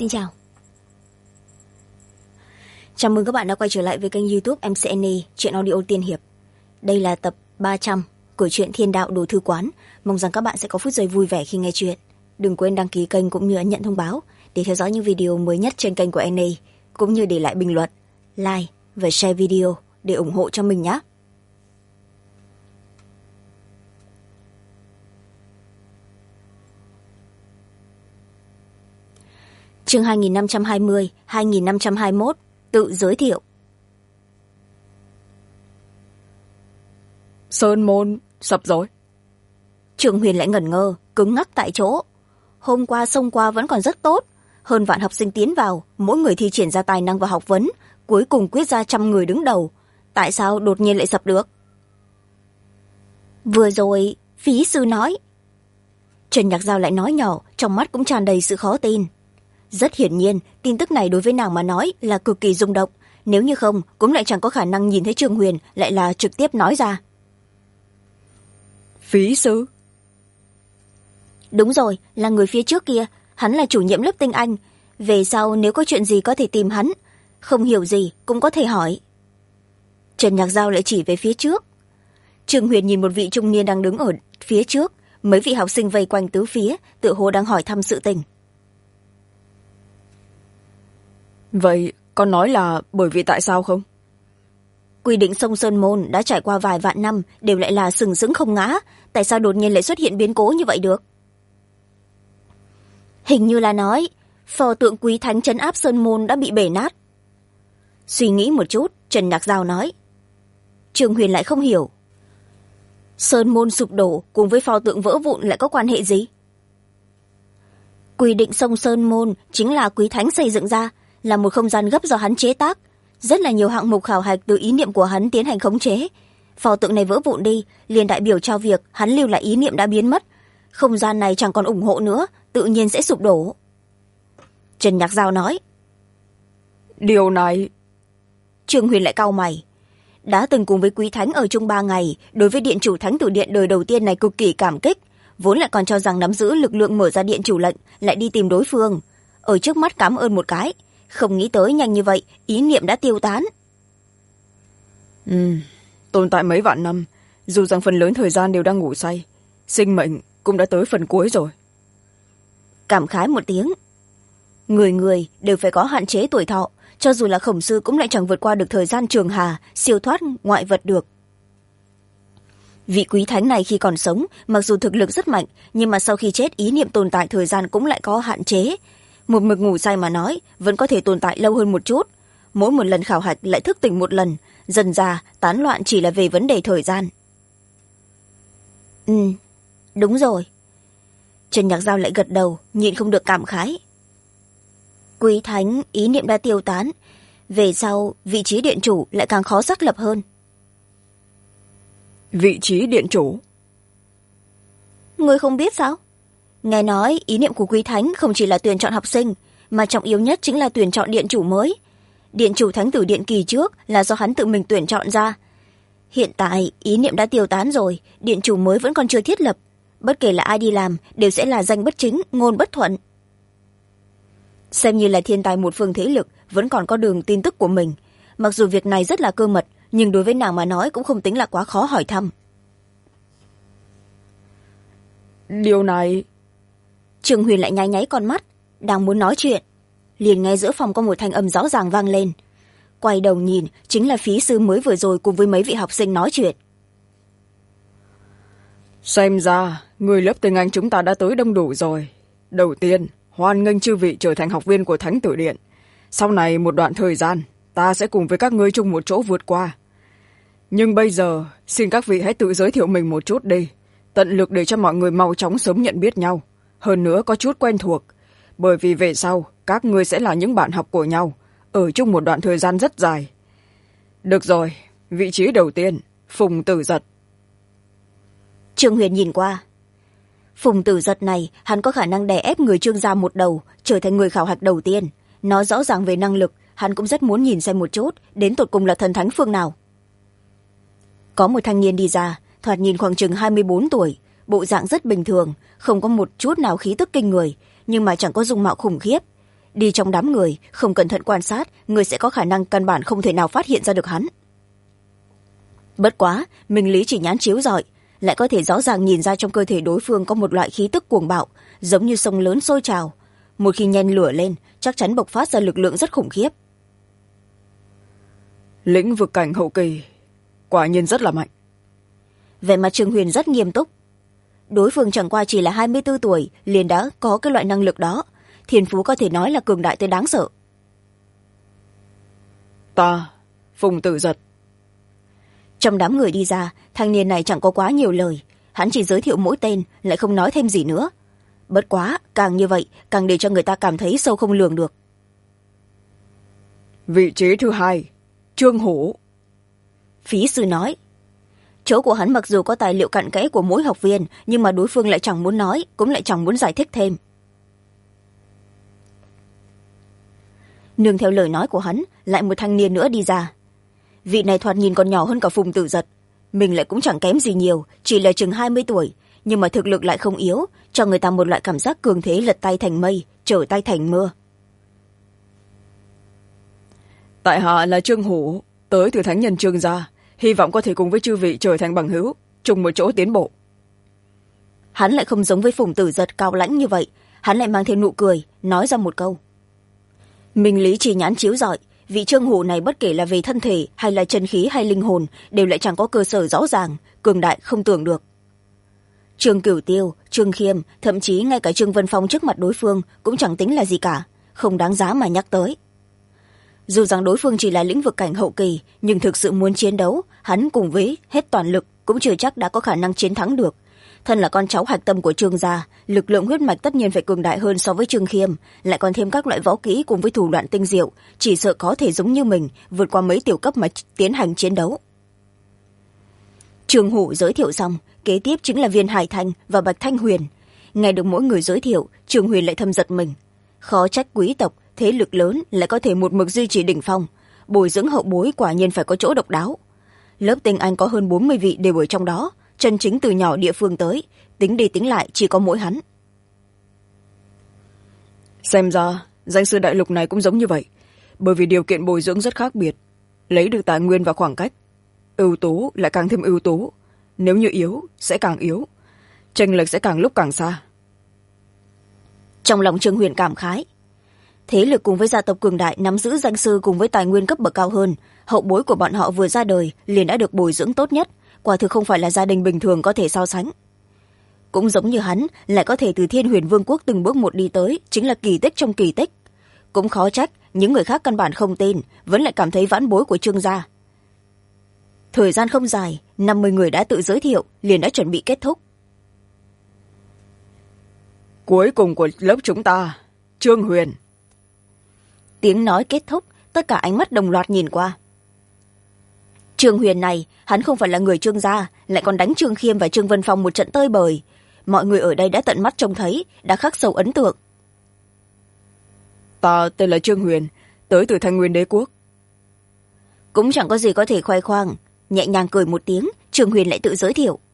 Xin chào. Chào mừng các bạn đã quay trở lại với kênh YouTube MCNE Chuyện Audio Tiên Hiệp. Đây là tập 300 của truyện Thiên Đạo Đồ Thư Quán. Mong rằng các bạn sẽ có phút giây vui vẻ khi nghe chuyện. Đừng quên đăng ký kênh cũng như ấn nhận thông báo để theo dõi những video mới nhất trên kênh của NE, cũng như để lại bình luận, like và share video để ủng hộ cho mình nhé. Chương 2520-2521 tự giới thiệu. Sơn môn sập rồi. Trường Huyền lại ngẩn ngơ, cứng ngắc tại chỗ. Hôm qua xông qua vẫn còn rất tốt, hơn vạn học sinh tiến vào, mỗi người thi triển ra tài năng và học vấn, cuối cùng quyết ra 100 người đứng đầu. Tại sao đột nhiên lại sập được? Vừa rồi phí sư nói. Trần Nhạc Giao lại nói nhỏ, trong mắt cũng tràn đầy sự khó tin. Rất hiển nhiên, tin tức này đối với nàng mà nói là cực kỳ rung động, nếu như không cũng lại chẳng có khả năng nhìn thấy Trường Huyền lại là trực tiếp nói ra. Phí sư? Đúng rồi, là người phía trước kia, hắn là chủ nhiệm lớp Tinh Anh, về sau nếu có chuyện gì có thể tìm hắn, không hiểu gì cũng có thể hỏi. Trần Nhạc Giao lại chỉ về phía trước. Trường Huyền nhìn một vị trung niên đang đứng ở phía trước, mấy vị học sinh vây quanh tứ phía, tựa hồ đang hỏi thăm sự tình. Vậy con nói là bởi vì tại sao không? Quy định sông Sơn Môn đã trải qua vài vạn năm đều lại là sừng sững không ngã, tại sao đột nhiên lại xuất hiện biến cố như vậy được? Hình như là nói pho tượng Quý Thánh trấn áp Sơn Môn đã bị bể nát. Suy nghĩ một chút, Trần Nhạc Giao nói. Trường Huyền lại không hiểu. Sơn Môn sụp đổ cùng với pho tượng vỡ vụn lại có quan hệ gì? Quy định sông Sơn Môn chính là Quý Thánh xây dựng ra, là một không gian gấp do hắn chế tác. Rất là nhiều hạng mục khảo hạch từ ý niệm của hắn tiến hành khống chế. Pho tượng này vỡ vụn đi, liền đại biểu cho việc hắn lưu lại ý niệm đã biến mất. Không gian này chẳng còn ủng hộ nữa, tự nhiên sẽ sụp đổ. Trần Nhạc Giao nói. Điều này... Trường Huyền lại cau mày. Đã từng cùng với Quý Thánh ở chung 3 ngày, đối với điện chủ Thánh Tử Điện đời đầu tiên này cực kỳ cảm kích, vốn lại còn cho rằng nắm giữ lực lượng mở ra điện chủ lệnh, lại đi tìm đối phương. Ở trước mắt cảm ơn một cái, không nghĩ tới nhanh như vậy ý niệm đã tiêu tán. Tồn tại mấy vạn năm, dù rằng phần lớn thời gian đều đang ngủ say, sinh mệnh cũng đã tới phần cuối rồi. Cảm khái một tiếng. Người người đều phải có hạn chế tuổi thọ, cho dù là Khổng Sư cũng lại chẳng vượt qua được thời gian trường hà, siêu thoát ngoại vật được. Vị Quý Thánh này khi còn sống, mặc dù thực lực rất mạnh, nhưng mà sau khi chết ý niệm tồn tại thời gian cũng lại có hạn chế. Một mực ngủ say mà nói, vẫn có thể tồn tại lâu hơn một chút. Mỗi một lần khảo hạch lại thức tỉnh một lần, dần ra tán loạn chỉ là về vấn đề thời gian. Đúng rồi. Trần Nhạc Giao lại gật đầu, nhịn không được cảm khái. Quý Thánh ý niệm đã tiêu tán, về sau vị trí điện chủ lại càng khó xác lập hơn. Vị trí điện chủ? Ngươi không biết sao? Nghe nói ý niệm của Quý Thánh không chỉ là tuyển chọn học sinh, mà trọng yếu nhất chính là tuyển chọn điện chủ mới. Điện chủ Thánh Tử Điện kỳ trước là do hắn tự mình tuyển chọn ra. Hiện tại ý niệm đã tiêu tán rồi, điện chủ mới vẫn còn chưa thiết lập. Bất kể là ai đi làm đều sẽ là danh bất chính, ngôn bất thuận. Xem như là thiên tài một phương thế lực, vẫn còn có đường tin tức của mình. Mặc dù việc này rất là cơ mật, nhưng đối với nàng mà nói cũng không tính là quá khó hỏi thăm. Điều này... Trường Huyền lại nháy nháy con mắt, đang muốn nói chuyện. Liền nghe giữa phòng có một thanh âm rõ ràng vang lên. Quay đầu nhìn, chính là phí sư mới vừa rồi cùng với mấy vị học sinh nói chuyện. Xem ra, người lớp tiếng Anh chúng ta đã tới đông đủ rồi. Đầu tiên, hoan nghênh chư vị trở thành học viên của Thánh Tử Điện. Sau này một đoạn thời gian, ta sẽ cùng với các ngươi chung một chỗ vượt qua. Nhưng bây giờ, xin các vị hãy tự giới thiệu mình một chút đi. Tận lực để cho mọi người mau chóng sớm nhận biết nhau. Hơn nữa có chút quen thuộc. Bởi vì về sau, các ngươi sẽ là những bạn học của nhau, ở chung một đoạn thời gian rất dài. Được rồi, vị trí đầu tiên, Phùng Tử Giật. Trương Huyền nhìn qua. Phùng Tử Giật này, hắn có khả năng đè ép người Trương gia một đầu, trở thành người khảo hạch đầu tiên. Nói rõ ràng về năng lực, hắn cũng rất muốn nhìn xem một chút, đến tột cùng là thần thánh phương nào. Có một thanh niên đi ra, thoạt nhìn khoảng chừng 24 tuổi, bộ dạng rất bình thường, không có một chút nào khí tức kinh người, nhưng mà chẳng có dung mạo khủng khiếp. đi trong đám người không cẩn thận quan sát, người sẽ có khả năng căn bản không thể nào phát hiện ra được hắn. Bất quá minh lý chỉ nhãn chiếu rọi, lại có thể rõ ràng nhìn ra trong cơ thể đối phương có một loại khí tức cuồng bạo, giống như sông lớn sôi trào. Một khi nhen lửa lên, chắc chắn bộc phát ra lực lượng rất khủng khiếp. Lĩnh vực cảnh hậu kỳ quả nhiên rất là mạnh. Vẻ mặt Trương Huyền rất nghiêm túc. Đối phương chẳng qua chỉ là 24 tuổi liền đã có cái loại năng lực đó, thiên phú có thể nói là cường đại tới đáng sợ. Ta Phùng Tử Giật. Trong đám người đi ra, thanh niên này chẳng có quá nhiều lời, hắn chỉ giới thiệu mỗi tên, lại không nói thêm gì nữa. Bất quá càng như vậy càng để cho người ta cảm thấy sâu không lường được. Vị trí thứ hai, Trương Hổ. Phí sư nói. Chỗ của hắn mặc dù có tài liệu cặn kẽ của mỗi học viên, nhưng mà đối phương lại chẳng muốn nói, cũng lại chẳng muốn giải thích thêm. Nương theo lời nói của hắn, lại một thanh niên nữa đi ra. Vị này thoạt nhìn còn nhỏ hơn cả Phùng Tử Giật, mình lại cũng chẳng kém gì nhiều, chỉ là chừng 20 tuổi, nhưng mà thực lực lại không yếu, cho người ta một loại cảm giác cường thế lật tay thành mây, trở tay thành mưa. Tại hạ là Trương Hổ, tới từ thánh nhân Trương gia, hy vọng có thể cùng với chư vị trở thành bằng hữu, chung một chỗ tiến bộ. Hắn lại không giống với Phùng Tử Giật cao lãnh như vậy, hắn lại mang thêm nụ cười, nói ra một câu. Minh lý chỉ nhãn chiếu rọi, vị Trương Hổ này bất kể là về thân thể hay là chân khí hay linh hồn đều lại chẳng có cơ sở rõ ràng, cường đại không tưởng được. Trương Cửu Tiêu, Trương Khiêm, thậm chí ngay cả Trương Vân Phong trước mặt đối phương cũng chẳng tính là gì cả, không đáng giá mà nhắc tới. Dù rằng đối phương chỉ là lĩnh vực cảnh hậu kỳ, nhưng thực sự muốn chiến đấu, hắn cùng với hết toàn lực cũng chưa chắc đã có khả năng chiến thắng được. Thân là con cháu hạch tâm của Trương gia, lực lượng huyết mạch tất nhiên phải cường đại hơn so với Trương Khiêm, lại còn thêm các loại võ kỹ cùng với thủ đoạn tinh diệu, chỉ sợ có thể giống như mình vượt qua mấy tiểu cấp mà tiến hành chiến đấu. Trương Hổ giới thiệu xong, kế tiếp chính là Viên Hải Thanh và Bạch Thanh Huyền. Nghe được mỗi người giới thiệu, Trương Huyền lại thầm giật mình. Khó trách quý tộc thế lực lớn lại có thể một mực duy trì đỉnh phong, bồi dưỡng hậu bối quả nhiên phải có chỗ độc đáo. Lớp tinh anh có hơn 40 vị đều ở trong đó, chân chính từ nhỏ địa phương tới, tính đi tính lại chỉ có mỗi hắn. Xem ra danh sư đại lục này cũng giống như vậy, bởi vì điều kiện bồi dưỡng rất khác biệt, lấy được tài nguyên và khoảng cách, ưu tú lại càng thêm ưu tú, nếu như yếu sẽ càng yếu, chênh lệch sẽ càng lúc càng xa. Trong lòng Trương Huyền cảm khái, thế lực cùng với gia tộc cường đại nắm giữ danh sư cùng với tài nguyên cấp bậc cao hơn, hậu bối của bọn họ vừa ra đời liền đã được bồi dưỡng tốt nhất, quả thực không phải là gia đình bình thường có thể so sánh. Cũng giống như hắn lại có thể từ Thiên Huyền Vương quốc từng bước một đi tới, chính là kỳ tích trong kỳ tích. Cũng khó trách những người khác căn bản không tin, vẫn lại cảm thấy vãn bối của Trương gia. Thời gian không dài, 50 người đã tự giới thiệu, liền đã chuẩn bị kết thúc. Cuối cùng của lớp chúng ta, Trương Huyền. Tiếng nói kết thúc, tất cả ánh mắt đồng loạt nhìn qua. Trương Huyền này, hắn không phải là người Trương gia, lại còn đánh Trương Khiêm và Trương Vân Phong một trận tơi bời. Mọi người ở đây đã tận mắt trông thấy, đã khắc sâu ấn tượng. Ta tên là Trương Huyền, tới từ Thanh Nguyên Đế quốc. Cũng chẳng có gì có thể khoe khoang, nhẹ nhàng cười một tiếng, Trương Huyền lại tự giới thiệu.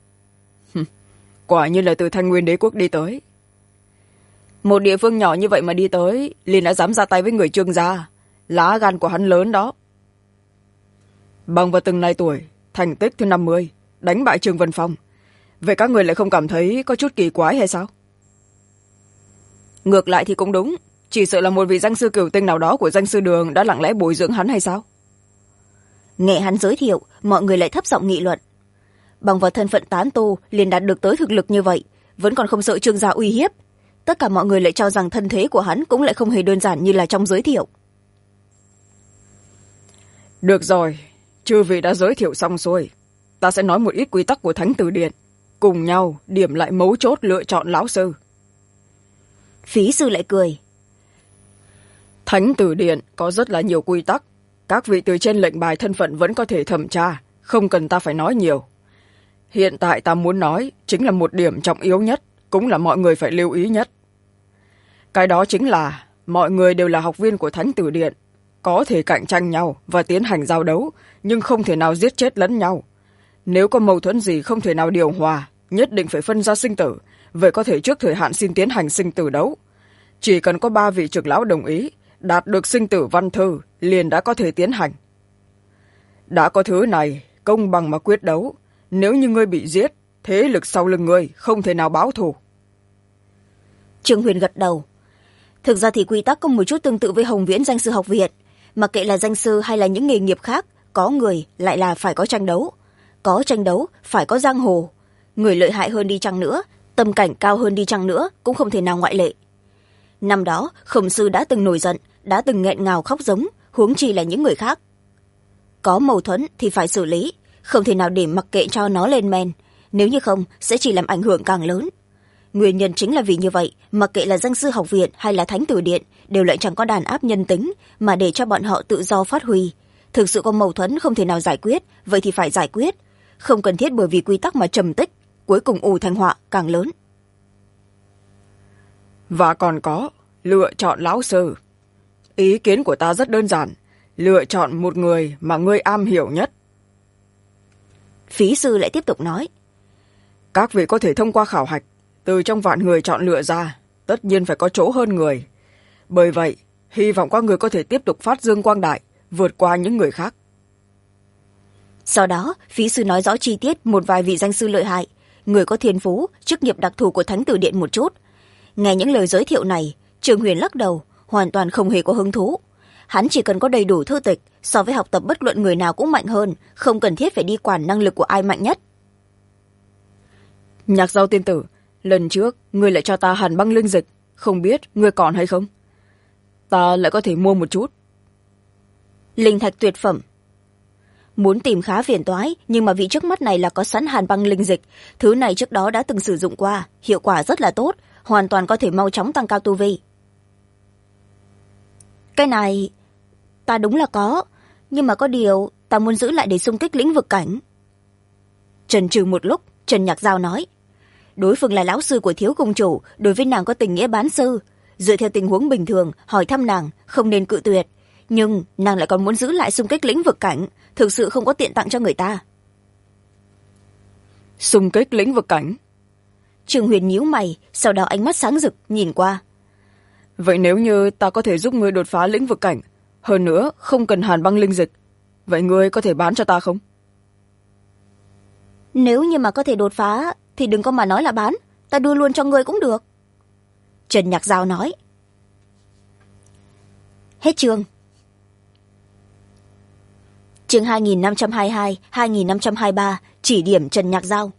Quả nhiên là từ Thanh Nguyên Đế quốc đi tới. Một địa phương nhỏ như vậy mà đi tới, liền đã dám ra tay với người Trương gia, lá gan của hắn lớn đó. Bằng vào từng này tuổi, thành tích thứ 50, đánh bại Trương Vân Phong. Vậy các người lại không cảm thấy có chút kỳ quái hay sao? Ngược lại thì cũng đúng, chỉ sợ là một vị danh sư cửu tinh nào đó của danh sư đường đã lặng lẽ bồi dưỡng hắn hay sao? Nghe hắn giới thiệu, mọi người lại thấp giọng nghị luận. Bằng vào thân phận tán tu liền đạt được tới thực lực như vậy, vẫn còn không sợ Trương gia uy hiếp. Tất cả mọi người lại cho rằng thân thế của hắn cũng lại không hề đơn giản như là trong giới thiệu. Được rồi, chư vị đã giới thiệu xong xuôi, ta sẽ nói một ít quy tắc của Thánh Tử Điện, cùng nhau điểm lại mấu chốt lựa chọn lão sư. Phí sư lại cười. Thánh Tử Điện có rất là nhiều quy tắc, các vị từ trên lệnh bài thân phận vẫn có thể thẩm tra, không cần ta phải nói nhiều. Hiện tại ta muốn nói chính là một điểm trọng yếu nhất, cũng là mọi người phải lưu ý nhất. Cái đó chính là mọi người đều là học viên của Thánh Tử Điện, có thể cạnh tranh nhau và tiến hành giao đấu, nhưng không thể nào giết chết lẫn nhau. Nếu có mâu thuẫn gì không thể nào điều hòa, nhất định phải phân ra sinh tử, vậy có thể trước thời hạn xin tiến hành sinh tử đấu. chỉ cần có 3 vị trưởng lão đồng ý đạt được sinh tử văn thư liền đã có thể tiến hành. Đã có thứ này, công bằng mà quyết đấu, nếu như ngươi bị giết, thế lực sau lưng ngươi không thể nào báo thù. Trương Huyền gật đầu. Thực ra thì quy tắc có một chút tương tự với Hồng Viễn danh sư học viện, mặc kệ là danh sư hay là những nghề nghiệp khác, có người lại là phải có tranh đấu, có tranh đấu phải có giang hồ. Người lợi hại hơn đi chăng nữa, tâm cảnh cao hơn đi chăng nữa cũng không thể nào ngoại lệ. Năm đó Khổng sư đã từng nổi giận, đã từng nghẹn ngào khóc giống, huống chi là những người khác. Có mâu thuẫn thì phải xử lý, không thể nào để mặc kệ cho nó lên men, nếu như không sẽ chỉ làm ảnh hưởng càng lớn. Nguyên nhân chính là vì như vậy, mặc kệ là danh sư học viện hay là thánh tử điện đều lại chẳng có đàn áp nhân tính mà để cho bọn họ tự do phát huy. Thực sự có mâu thuẫn không thể nào giải quyết, vậy thì phải giải quyết, không cần thiết bởi vì quy tắc mà trầm tích, cuối cùng ù thành họa càng lớn. Và còn có lựa chọn lão sư. Ý kiến của ta rất đơn giản, lựa chọn một người mà ngươi am hiểu nhất. Phí sư lại tiếp tục nói. Các vị có thể thông qua khảo hạch, từ trong vạn người chọn lựa ra, tất nhiên phải có chỗ hơn người. Bởi vậy, hy vọng các người có thể tiếp tục phát dương quang đại, vượt qua những người khác. Sau đó, phí sư nói rõ chi tiết một vài vị danh sư lợi hại, người có thiên phú, chức nghiệp đặc thù của thánh tử điện một chút. Nghe những lời giới thiệu này, Trương Huyền lắc đầu, hoàn toàn không hề có hứng thú. Hắn chỉ cần có đầy đủ thư tịch, so với học tập bất luận người nào cũng mạnh hơn, không cần thiết phải đi quản năng lực của ai mạnh nhất. Nhạc Giao tiên tử, lần trước ngươi lại cho ta hàn băng linh dịch, không biết ngươi còn hay không? Ta lại có thể mua một chút. Linh thạch tuyệt phẩm. Muốn tìm khá phiền toái, nhưng mà vị trước mắt này là có sẵn hàn băng linh dịch. Thứ này trước đó đã từng sử dụng qua, hiệu quả rất là tốt, hoàn toàn có thể mau chóng tăng cao tu vi. Cái này ta đúng là có, nhưng mà có điều ta muốn giữ lại để xung kích lĩnh vực cảnh. Chần chừ một lúc, Trần Nhạc Giao nói. Đối phương là lão sư của thiếu cung chủ, đối với nàng có tình nghĩa bán sư. Dựa theo tình huống bình thường, hỏi thăm nàng, không nên cự tuyệt. Nhưng nàng lại còn muốn giữ lại xung kích lĩnh vực cảnh, thực sự không có tiện tặng cho người ta. Xung kích lĩnh vực cảnh? Trương Huyền nhíu mày, sau đó ánh mắt sáng rực, nhìn qua. Vậy nếu như ta có thể giúp ngươi đột phá lĩnh vực cảnh, hơn nữa không cần hàn băng linh dịch, vậy ngươi có thể bán cho ta không? Nếu như mà có thể đột phá, thì đừng có mà nói là bán, ta đưa luôn cho ngươi cũng được. Trần Nhạc Giao nói. Hết chương. Chương 2522-2523, chỉ điểm Trần Nhạc Giao.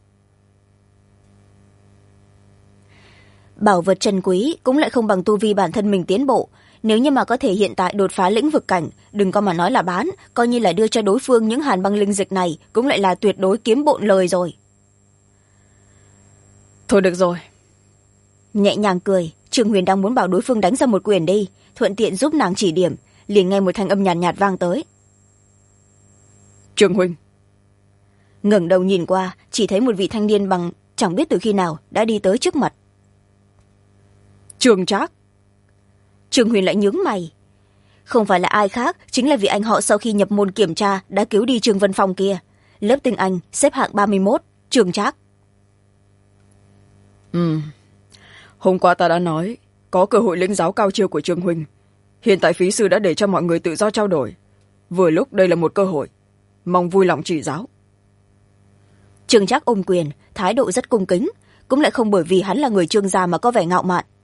Bảo vật trân quý cũng lại không bằng tu vi bản thân mình tiến bộ. Nếu như mà có thể hiện tại đột phá lĩnh vực cảnh, đừng có mà nói là bán, coi như là đưa cho đối phương những hàn băng linh dịch này cũng lại là tuyệt đối kiếm bộn lời rồi. Thôi được rồi. Nhẹ nhàng cười, Trương Huyền đang muốn bảo đối phương đánh ra một quyền đi, thuận tiện giúp nàng chỉ điểm, liền nghe một thanh âm nhàn nhạt vang tới. Trương huynh. Ngẩng đầu nhìn qua, chỉ thấy một vị thanh niên bằng chẳng biết từ khi nào đã đi tới trước mặt. Trương Trác. Trương Huyền lại nhướng mày. Không phải là ai khác, chính là vị anh họ sau khi nhập môn kiểm tra đã cứu đi Trương Vân Phong kia. Lớp tiếng Anh xếp hạng 31, Trương Trác. Hôm qua ta đã nói có cơ hội lĩnh giáo cao chiêu của Trương huynh. Hiện tại phí sư đã để cho mọi người tự do trao đổi, vừa lúc đây là một cơ hội, mong vui lòng chỉ giáo. Trương Trác ôm quyền, thái độ rất cung kính, cũng lại không bởi vì hắn là người Trương gia mà có vẻ ngạo mạn.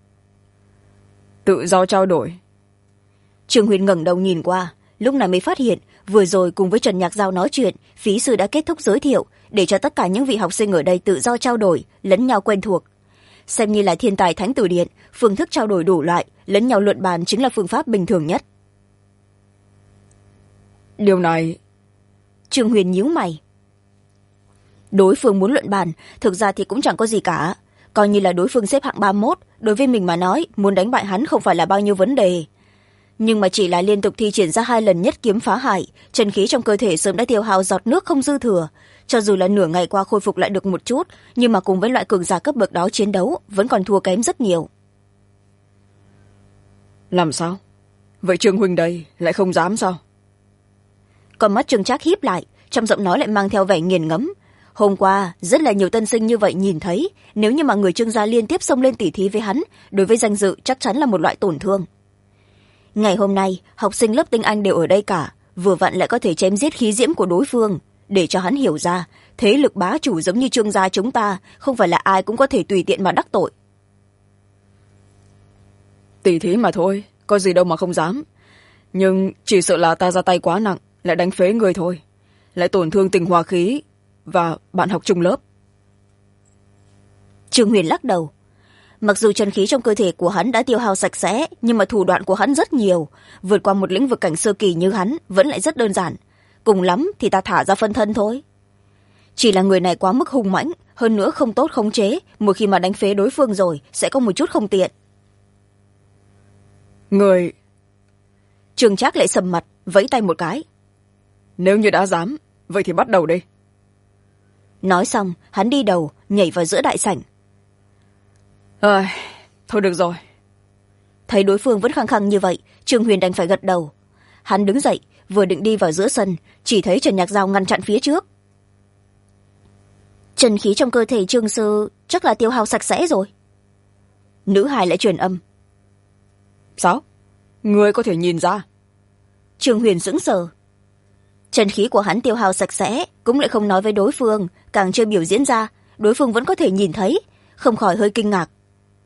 Tự do trao đổi. Trương Huyền ngẩng đầu nhìn qua, lúc này mới phát hiện vừa rồi cùng với Trần Nhạc Giao nói chuyện, phí sư đã kết thúc giới thiệu để cho tất cả những vị học sinh ở đây tự do trao đổi, lẫn nhau quen thuộc. Xem như là thiên tài thánh tử điện, phương thức trao đổi đủ loại, lẫn nhau luận bàn chính là phương pháp bình thường nhất. Điều này... Trương Huyền nhíu mày. Đối phương muốn luận bàn, thực ra thì cũng chẳng có gì cả. Coi như là đối phương xếp hạng 31, đối với mình mà nói, muốn đánh bại hắn không phải là bao nhiêu vấn đề. Nhưng mà chỉ là liên tục thi triển ra 2 lần nhất kiếm phá hải, chân khí trong cơ thể sớm đã tiêu hao giọt nước không dư thừa. Cho dù là nửa ngày qua khôi phục lại được một chút, nhưng mà cùng với loại cường giả cấp bậc đó chiến đấu, vẫn còn thua kém rất nhiều. Làm sao? Vậy Trương huynh đây lại không dám sao? Con mắt Trương Trác híp lại, trong giọng nói lại mang theo vẻ nghiền ngẫm. hôm qua rất là nhiều tân sinh như vậy nhìn thấy, nếu như mà người Trương gia liên tiếp xông lên tỉ thí với hắn, đối với danh dự chắc chắn là một loại tổn thương. Ngày hôm nay học sinh lớp tiếng Anh đều ở đây cả, vừa vặn lại có thể chém giết khí diễm của đối phương, để cho hắn hiểu ra thế lực bá chủ giống như Trương gia chúng ta không phải là ai cũng có thể tùy tiện mà đắc tội. Tỉ thí mà thôi, có gì đâu mà không dám, nhưng chỉ sợ là ta ra tay quá nặng, lại đánh phế người thôi, lại tổn thương tình hòa khí và bạn học chung lớp. Trương Huyền lắc đầu. Mặc dù chân khí trong cơ thể của hắn đã tiêu hao sạch sẽ, nhưng mà thủ đoạn của hắn rất nhiều, vượt qua một lĩnh vực cảnh sơ kỳ như hắn vẫn lại rất đơn giản, cùng lắm thì ta thả ra phân thân thôi. Chỉ là người này quá mức hung mãnh, hơn nữa không tốt khống chế, một khi mà đánh phế đối phương rồi sẽ có một chút không tiện. Người... Trương Trác lại sầm mặt, vẫy tay một cái. Nếu như đã dám, vậy thì bắt đầu đi. Nói xong hắn đi đầu nhảy vào giữa đại sảnh. Thôi được rồi. Thấy đối phương vẫn khăng khăng như vậy, Trương Huyền đành phải gật đầu. Hắn đứng dậy vừa định đi vào giữa sân, chỉ thấy Trần Nhạc Giao ngăn chặn phía trước. Chân khí trong cơ thể Trương sư chắc là tiêu hao sạch sẽ rồi. Nữ hài lại truyền âm. Sao? Người có thể nhìn ra? Trương Huyền sững sờ. Chân khí của hắn tiêu hao sạch sẽ, cũng lại không nói với đối phương, càng chưa biểu diễn ra, đối phương vẫn có thể nhìn thấy, không khỏi hơi kinh ngạc.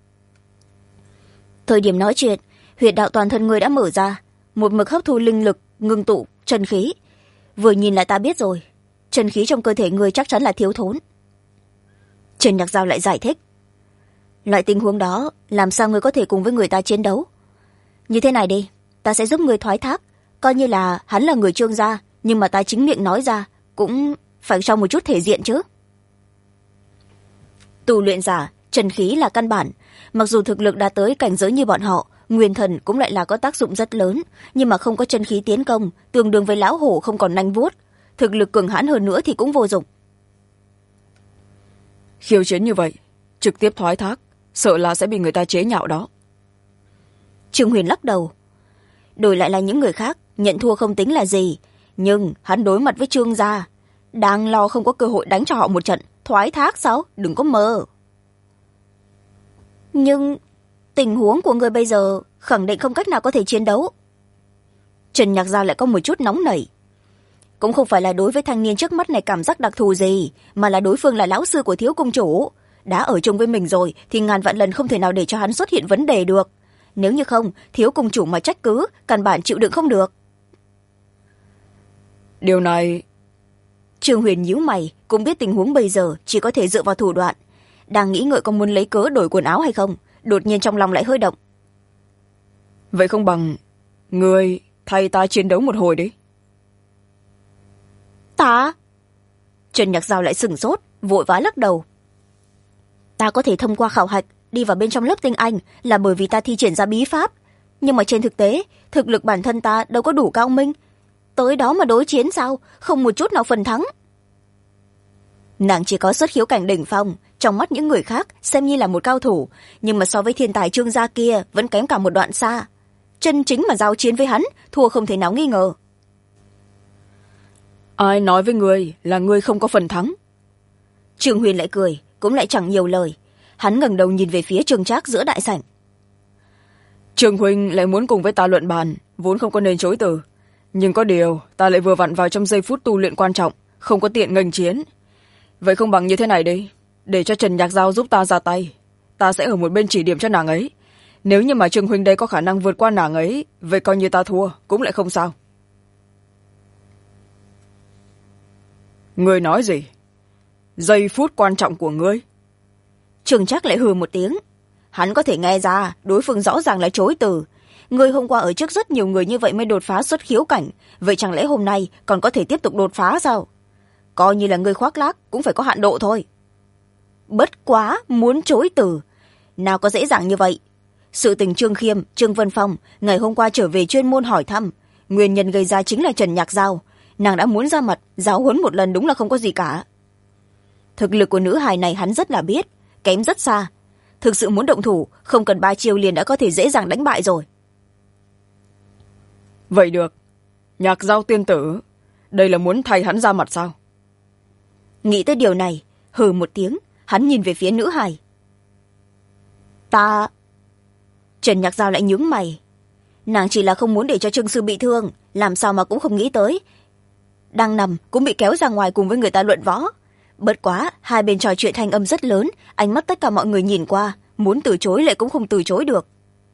Thời điểm nói chuyện, huyệt đạo toàn thân người đã mở ra, một mực hấp thu linh lực, ngưng tụ chân khí. Vừa nhìn là ta biết rồi, chân khí trong cơ thể người chắc chắn là thiếu thốn. Trần Nhạc Giao lại giải thích. Loại tình huống đó, làm sao người có thể cùng với người ta chiến đấu? Như thế này đi, ta sẽ giúp người thoái thác, coi như là hắn là người Trương gia, nhưng mà ta chính miệng nói ra, cũng phải cho một chút thể diện chứ. Tu luyện giả, chân khí là căn bản, mặc dù thực lực đã tới cảnh giới như bọn họ, nguyên thần cũng lại là có tác dụng rất lớn, nhưng mà không có chân khí tiến công, tương đương với lão hổ không còn nanh vuốt, thực lực cường hãn hơn nữa thì cũng vô dụng. Khiêu chiến như vậy, trực tiếp thoái thác, sợ là sẽ bị người ta chế nhạo đó. Trương Huyền lắc đầu. Đổi lại là những người khác, nhận thua không tính là gì, nhưng hắn đối mặt với Trương gia, đang lo không có cơ hội đánh cho họ một trận, thoái thác sao? Đừng có mơ. Nhưng tình huống của người bây giờ khẳng định không cách nào có thể chiến đấu. Trần Nhạc Giao lại có một chút nóng nảy. Cũng không phải là đối với thanh niên trước mắt này cảm giác đặc thù gì, mà là đối phương là lão sư của thiếu cung chủ. Đã ở chung với mình rồi thì ngàn vạn lần không thể nào để cho hắn xuất hiện vấn đề được. Nếu như không, thiếu cung chủ mà trách cứ, căn bản chịu đựng không được. Điều này... Trương Huyền nhíu mày, cũng biết tình huống bây giờ chỉ có thể dựa vào thủ đoạn. Đang nghĩ ngợi có muốn lấy cớ đổi quần áo hay không, đột nhiên trong lòng lại hơi động. Vậy không bằng người thay ta chiến đấu một hồi đi. Ta? Trần Nhạc Giao lại sửng sốt, vội vã lắc đầu. Ta có thể thông qua khảo hạch đi vào bên trong lớp tiếng Anh là bởi vì ta thi triển ra bí pháp, nhưng mà trên thực tế thực lực bản thân ta đâu có đủ cao minh, tới đó mà đối chiến sao, không một chút nào phần thắng. Nàng chỉ có xuất khiếu cảnh đỉnh phong, trong mắt những người khác xem như là một cao thủ, nhưng mà so với thiên tài Trương gia kia vẫn kém cả một đoạn xa. Chân chính mà giao chiến với hắn, thua không thể nào nghi ngờ. Ai nói với người là người không có phần thắng? Trương Huyền lại cười, cũng lại chẳng nhiều lời. Hắn ngẩng đầu nhìn về phía Trương Trác giữa đại sảnh. Trương huynh lại muốn cùng với ta luận bàn, vốn không có nên chối từ, nhưng có điều ta lại vừa vặn vào trong giây phút tu luyện quan trọng, không có tiện nghênh chiến. Vậy không bằng như thế này đi, để cho Trần Nhạc Giao giúp ta ra tay, ta sẽ ở một bên chỉ điểm cho nàng ấy. Nếu như mà Trương huynh đây có khả năng vượt qua nàng ấy, vậy coi như ta thua cũng lại không sao. Ngươi nói gì? Giây phút quan trọng của ngươi? Trương Trác lại hừ một tiếng. Hắn có thể nghe ra đối phương rõ ràng là chối từ. Ngươi hôm qua ở trước rất nhiều người như vậy mới đột phá xuất khiếu cảnh, vậy chẳng lẽ hôm nay còn có thể tiếp tục đột phá sao? Coi như là ngươi khoác lác cũng phải có hạn độ thôi. Bất quá muốn chối từ, nào có dễ dàng như vậy. Sự tình Trương Khiêm, Trương Vân Phong ngày hôm qua trở về chuyên môn hỏi thăm, nguyên nhân gây ra chính là Trần Nhạc Giao. Nàng đã muốn ra mặt giáo huấn một lần, đúng là không có gì cả. Thực lực của nữ hài này hắn rất là biết, kém rất xa. Thực sự muốn động thủ, không cần 3 chiêu liền đã có thể dễ dàng đánh bại rồi. Vậy được, Nhạc Giao tiên tử, đây là muốn thay hắn ra mặt sao? nghĩ tới điều này, hừ một tiếng, hắn nhìn về phía nữ hài. Ta... Trần Nhạc Giao lại nhướng mày. Nàng chỉ là không muốn để cho Trương sư bị thương, làm sao mà cũng không nghĩ tới đang nằm cũng bị kéo ra ngoài cùng với người ta luận võ. Bất quá hai bên trò chuyện thanh âm rất lớn, ánh mắt tất cả mọi người nhìn qua, muốn từ chối lại cũng không từ chối được.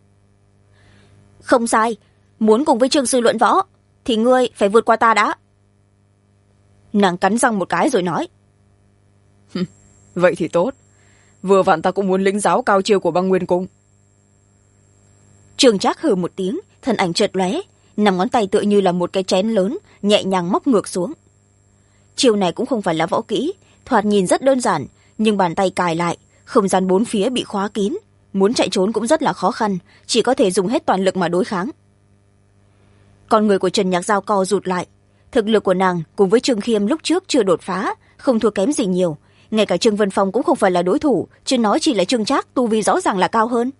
Không sai, muốn cùng với Trương sư luận võ thì ngươi phải vượt qua ta đã. Nàng cắn răng một cái rồi nói. Vậy thì tốt, vừa vặn ta cũng muốn lĩnh giáo cao chiêu của Băng Nguyên Cung. Trương Trác hừ một tiếng, thân ảnh chợt lóe, nằm ngón tay tựa như là một cái chén lớn, nhẹ nhàng móc ngược xuống. Chiêu này cũng không phải là võ kỹ, thoạt nhìn rất đơn giản, nhưng bàn tay cài lại, không gian bốn phía bị khóa kín, muốn chạy trốn cũng rất là khó khăn, chỉ có thể dùng hết toàn lực mà đối kháng. Con người của Trần Nhạc Giao co rụt lại, thực lực của nàng cùng với Trương Khiêm lúc trước chưa đột phá, không thua kém gì nhiều, ngay cả Trương Vân Phong cũng không phải là đối thủ, chứ nói chỉ là Trương Trác tu vi rõ ràng là cao hơn.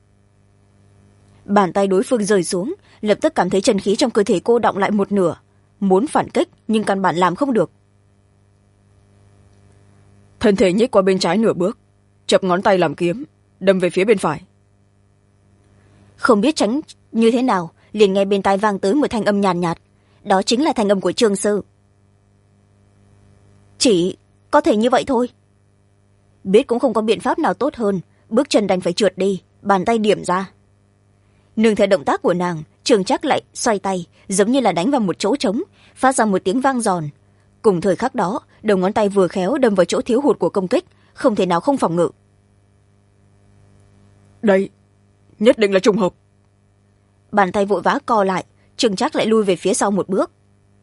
Bàn tay đối phương rơi xuống, lập tức cảm thấy chân khí trong cơ thể cô đọng lại một nửa, muốn phản kích nhưng căn bản làm không được. Thân thể nhích qua bên trái nửa bước, chập ngón tay làm kiếm, đâm về phía bên phải. Không biết tránh như thế nào, liền nghe bên tai vang tới một thanh âm nhàn nhạt, đó chính là thanh âm của Trương sư. Chỉ có thể như vậy thôi. Biết cũng không có biện pháp nào tốt hơn, bước chân đành phải trượt đi, bàn tay điểm ra. Nương theo động tác của nàng, Trương Trác lại xoay tay, giống như là đánh vào một chỗ trống, phát ra một tiếng vang giòn. Cùng thời khắc đó, đầu ngón tay vừa khéo đâm vào chỗ thiếu hụt của công kích, không thể nào không phòng ngự. Đây, nhất định là trùng hợp. Bàn tay vội vã co lại, Trương Trác lại lui về phía sau một bước.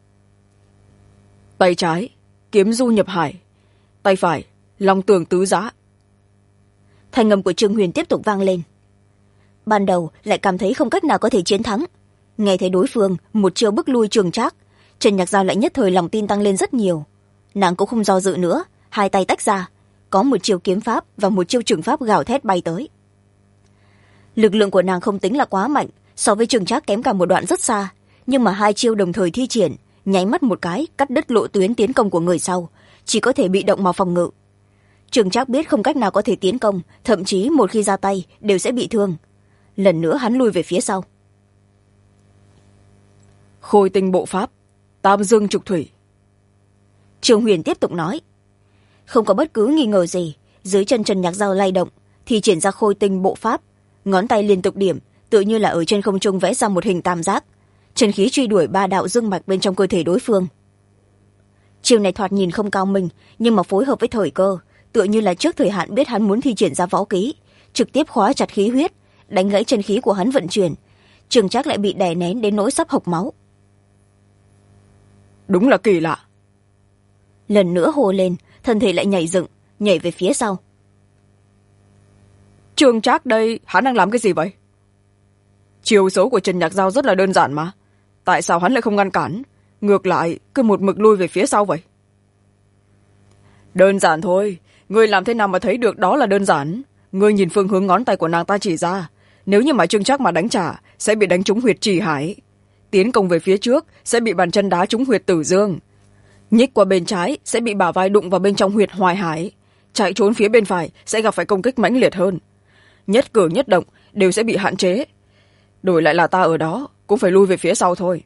Tay trái, kiếm du nhập hải. Tay phải, long tường tứ giá. Thanh âm của Trương Huyền tiếp tục vang lên. Ban đầu lại cảm thấy không cách nào có thể chiến thắng, nghe thấy đối phương một chiêu bức lui Trương Trác, Trần Nhạc Giao lại nhất thời lòng tin tăng lên rất nhiều. Nàng cũng không do dự nữa, hai tay tách ra, có một chiêu kiếm pháp và một chiêu trừng pháp gào thét bay tới. Lực lượng của nàng không tính là quá mạnh, so với Trương Trác kém cả một đoạn rất xa, nhưng mà hai chiêu đồng thời thi triển, nháy mắt một cái cắt đứt lộ tuyến tiến công của người sau, chỉ có thể bị động mà phòng ngự. Trương Trác biết không cách nào có thể tiến công, thậm chí một khi ra tay đều sẽ bị thương. Lần nữa hắn lui về phía sau. Khôi tinh bộ pháp, tam dương trục thủy. Trương Huyền tiếp tục nói. Không có bất cứ nghi ngờ gì, dưới chân Trần Nhạc Giao lay động thì triển ra khôi tinh bộ pháp, ngón tay liên tục điểm, tựa như là ở trên không trung vẽ ra một hình tam giác, chân khí truy đuổi ba đạo dương mạch bên trong cơ thể đối phương. Chiều này thoạt nhìn không cao minh, nhưng mà phối hợp với thời cơ, tựa như là trước thời hạn biết hắn muốn thi triển ra võ kỹ, trực tiếp khóa chặt khí huyết, đánh gãy chân khí của hắn vận chuyển. Trương Trác lại bị đè nén đến nỗi sắp hộc máu. Đúng là kỳ lạ. Lần nữa hô lên, thân thể lại nhảy dựng, nhảy về phía sau. Trương Trác đây, hắn đang làm cái gì vậy? Chiều số của Trần Nhạc Giao rất là đơn giản mà, tại sao hắn lại không ngăn cản, ngược lại cứ một mực lui về phía sau vậy? Đơn giản thôi, ngươi làm thế nào mà thấy được đó là đơn giản? Ngươi nhìn phương hướng ngón tay của nàng ta chỉ ra, nếu như mà Trương Trác mà đánh trả sẽ bị đánh trúng huyệt trì hải, tiến công về phía trước sẽ bị bàn chân đá trúng huyệt tử dương, nhích qua bên trái sẽ bị bả vai đụng vào bên trong huyệt hoài hải, chạy trốn phía bên phải sẽ gặp phải công kích mãnh liệt hơn, nhất cử nhất động đều sẽ bị hạn chế. Đổi lại là ta ở đó cũng phải lui về phía sau thôi.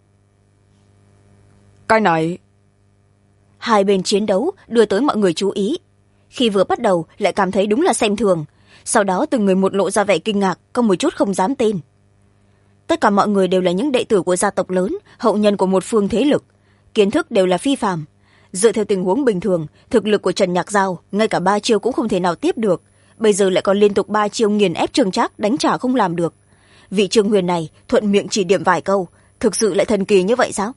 Cái này... Hai bên chiến đấu đưa tới mọi người chú ý. Khi vừa bắt đầu lại cảm thấy đúng là xem thường, sau đó từng người một lộ ra vẻ kinh ngạc, có một chút không dám tin. Tất cả mọi người đều là những đệ tử của gia tộc lớn, hậu nhân của một phương thế lực, kiến thức đều là phi phàm. Dựa theo tình huống bình thường, thực lực của Trần Nhạc Giao ngay cả 3 chiêu cũng không thể nào tiếp được, bây giờ lại còn liên tục 3 chiêu nghiền ép Trương Trác, đánh trả không làm được. Vị Trương Huyền này thuận miệng chỉ điểm vài câu, thực sự lại thần kỳ như vậy sao?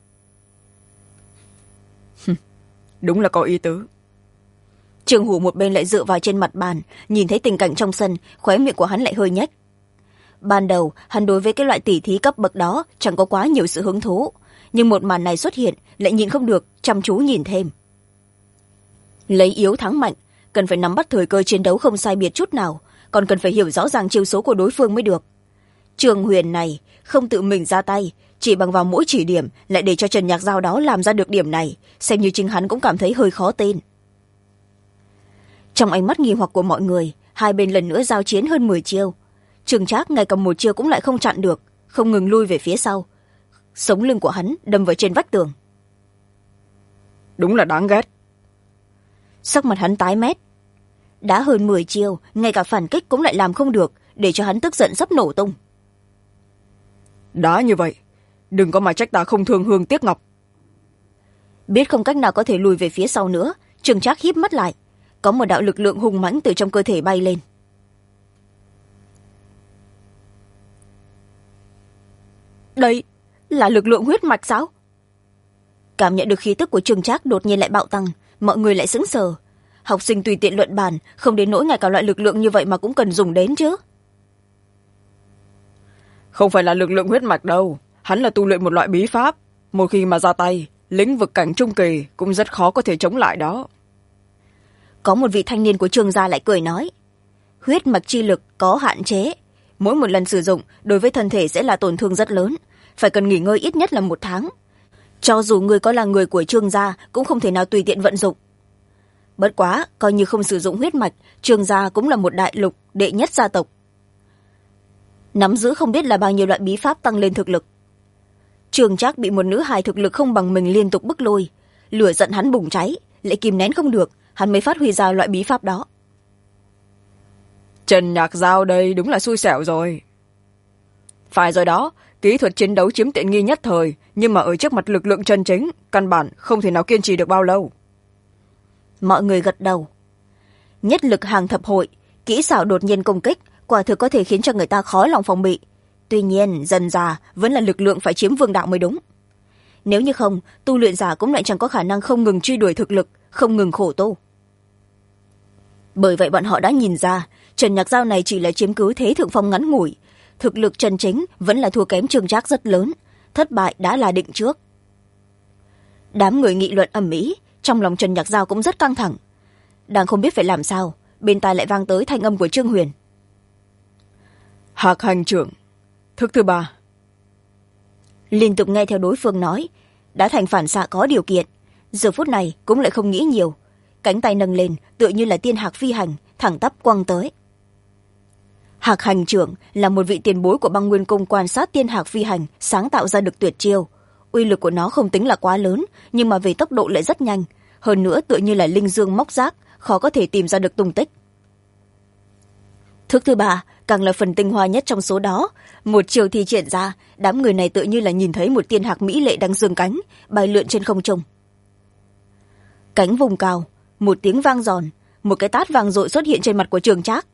Đúng là có ý tứ. Trương Hủ một bên lại dựa vào trên mặt bàn, nhìn thấy tình cảnh trong sân, khóe miệng của hắn lại hơi nhếch. Ban đầu hắn đối với cái loại tỉ thí cấp bậc đó chẳng có quá nhiều sự hứng thú, nhưng một màn này xuất hiện lại nhịn không được chăm chú nhìn thêm. Lấy yếu thắng mạnh, cần phải nắm bắt thời cơ chiến đấu không sai biệt chút nào, còn cần phải hiểu rõ ràng chiêu số của đối phương mới được. Trương Huyền này không tự mình ra tay, chỉ bằng vào mỗi chỉ điểm lại để cho Trần Nhạc Giao đó làm ra được điểm này, xem như chính hắn cũng cảm thấy hơi khó tin. Trong ánh mắt nghi hoặc của mọi người, hai bên lần nữa giao chiến hơn 10 chiêu. Trương Trác ngay cầm một chiêu cũng lại không chặn được, không ngừng lui về phía sau. Sống lưng của hắn đâm vào trên vách tường. Đúng là đáng ghét. Sắc mặt hắn tái mét. Đã hơn 10 chiêu, ngay cả phản kích cũng lại làm không được, để cho hắn tức giận sắp nổ tung. Đã như vậy, đừng có mà trách ta không thương hương tiếc ngọc. Biết không cách nào có thể lùi về phía sau nữa, Trương Trác híp mắt lại. Có một đạo lực lượng hùng mãnh từ trong cơ thể bay lên. Đây là lực lượng huyết mạch sao? Cảm nhận được khí tức của Trương Trác đột nhiên lại bạo tăng, mọi người lại sững sờ. Học sinh tùy tiện luận bàn, không đến nỗi ngay cả loại lực lượng như vậy mà cũng cần dùng đến chứ. Không phải là lực lượng huyết mạch đâu, hắn là tu luyện một loại bí pháp. Một khi mà ra tay, lĩnh vực cảnh trung kỳ cũng rất khó có thể chống lại đó. Có một vị thanh niên của Trương gia lại cười nói, huyết mạch chi lực có hạn chế, mỗi một lần sử dụng đối với thân thể sẽ là tổn thương rất lớn, phải cần nghỉ ngơi ít nhất là 1 tháng. Cho dù người có là người của Trương gia cũng không thể nào tùy tiện vận dụng. Bất quá, coi như không sử dụng huyết mạch, Trương gia cũng là một đại lục đệ nhất gia tộc, nắm giữ không biết là bao nhiêu loại bí pháp tăng lên thực lực. Trương Trác bị một nữ hài thực lực không bằng mình liên tục bức lôi, lửa giận hắn bùng cháy, lại kìm nén không được, hắn mới phát huy ra loại bí pháp đó. Trần Nhạc Giao đây đúng là xui xẻo rồi. Phải rồi đó, kỹ thuật chiến đấu chiếm tiện nghi nhất thời, nhưng mà ở trước mặt lực lượng chân chính, căn bản không thể nào kiên trì được bao lâu. Mọi người gật đầu. Nhất lực hàng thập hội, kỹ xảo đột nhiên công kích, quả thực có thể khiến cho người ta khó lòng phòng bị. Tuy nhiên, dần dà vẫn là lực lượng phải chiếm vương đạo mới đúng. Nếu như không, tu luyện giả cũng lại chẳng có khả năng không ngừng truy đuổi thực lực, không ngừng khổ tu. Bởi vậy bọn họ đã nhìn ra, Trần Nhạc Giao này chỉ là chiếm cứ thế thượng phong ngắn ngủi. Thực lực chân chính vẫn là thua kém Trương Trác rất lớn, thất bại đã là định trước. Đám người nghị luận ầm ĩ, trong lòng Trần Nhạc Giao cũng rất căng thẳng. Đang không biết phải làm sao, bên tai lại vang tới thanh âm của Trương Huyền. Hạc hành trưởng, thức thứ 3. Liên tục nghe theo đối phương nói, đã thành phản xạ có điều kiện, giờ phút này cũng lại không nghĩ nhiều, cánh tay nâng lên tựa như là tiên hạc phi hành, thẳng tắp quăng tới. Hạc hành trưởng là một vị tiền bối của Băng Nguyên Cung quan sát tiên hạc phi hành, sáng tạo ra được tuyệt chiêu. Uy lực của nó không tính là quá lớn, nhưng mà về tốc độ lại rất nhanh, hơn nữa tựa như là linh dương móc rác, khó có thể tìm ra được tung tích. Thức thứ 3 càng là phần tinh hoa nhất trong số đó, một chiều thi triển ra, đám người này tựa như là nhìn thấy một tiên hạc mỹ lệ đang giương cánh, bay lượn trên không trung. Cánh vùng cao, một tiếng vang giòn, một cái tát vang dội xuất hiện trên mặt của Trương Trác.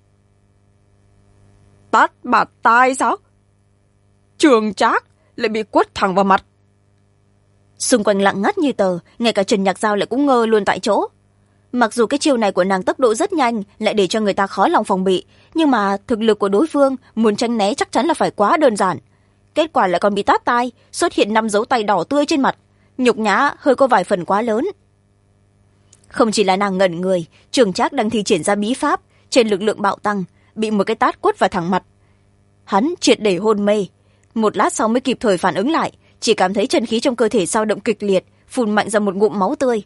Tát bạt tai sao? Trương Trác lại bị quất thẳng vào mặt. Xung quanh lặng ngắt như tờ, ngay cả Trần Nhạc Giao lại cũng ngơ luôn tại chỗ. Mặc dù cái chiêu này của nàng tốc độ rất nhanh, lại để cho người ta khó lòng phòng bị, nhưng mà thực lực của đối phương muốn tránh né chắc chắn là phải quá đơn giản. Kết quả lại còn bị tát tai, xuất hiện 5 dấu tay đỏ tươi trên mặt, nhục nhã hơi có vài phần quá lớn. Không chỉ là nàng ngẩn người, Trương Trác đang thi triển ra bí pháp, trên lực lượng bạo tăng, bị một cái tát quất vào thẳng mặt. Hắn triệt để hôn mê, một lát sau mới kịp thời phản ứng lại, chỉ cảm thấy chân khí trong cơ thể dao động kịch liệt, phun mạnh ra một ngụm máu tươi.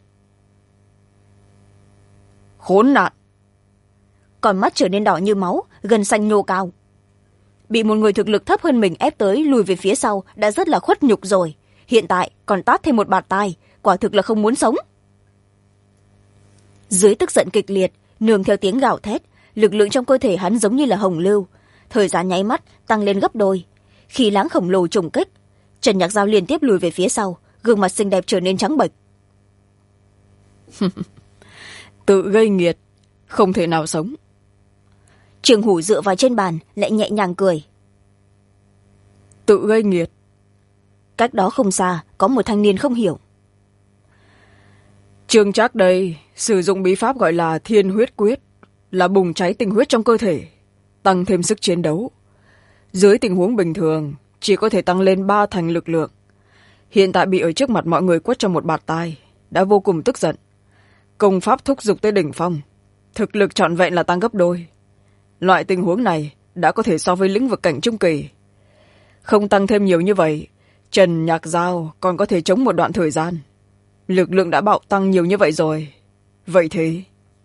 Khốn nạn! Còn mắt trở nên đỏ như máu, gân xanh nhô cao. Bị một người thực lực thấp hơn mình ép tới lùi về phía sau đã rất là khuất nhục rồi, hiện tại còn tát thêm một bạt tai, quả thực là không muốn sống. Dưới tức giận kịch liệt, nương theo tiếng gào thét, lực lượng trong cơ thể hắn giống như là hồng lưu, thời gian nháy mắt tăng lên gấp đôi. Khi láng khổng lồ trùng kích, Trần Nhạc Giao liên tiếp lùi về phía sau, gương mặt xinh đẹp trở nên trắng bệch. Tự gây nghiệt, không thể nào sống. Trường Hủ dựa vào trên bàn lại nhẹ nhàng cười. Tự gây nghiệt. Cách đó không xa có một thanh niên không hiểu. Trương Trác đây sử dụng bí pháp gọi là Thiên Huyết Quyết, là bùng cháy tinh huyết trong cơ thể, tăng thêm sức chiến đấu. Dưới tình huống bình thường chỉ có thể tăng lên 3 thành lực lượng. Hiện tại bị ở trước mặt mọi người quất cho một bạt tai, đã vô cùng tức giận. Công pháp thúc giục tới đỉnh phong, thực lực trọn vẹn là tăng gấp đôi. Loại tình huống này đã có thể so với lĩnh vực cảnh trung kỳ. Không tăng thêm nhiều như vậy, Trần Nhạc Giao còn có thể chống một đoạn thời gian. Lực lượng đã bạo tăng nhiều như vậy rồi. Vậy thì...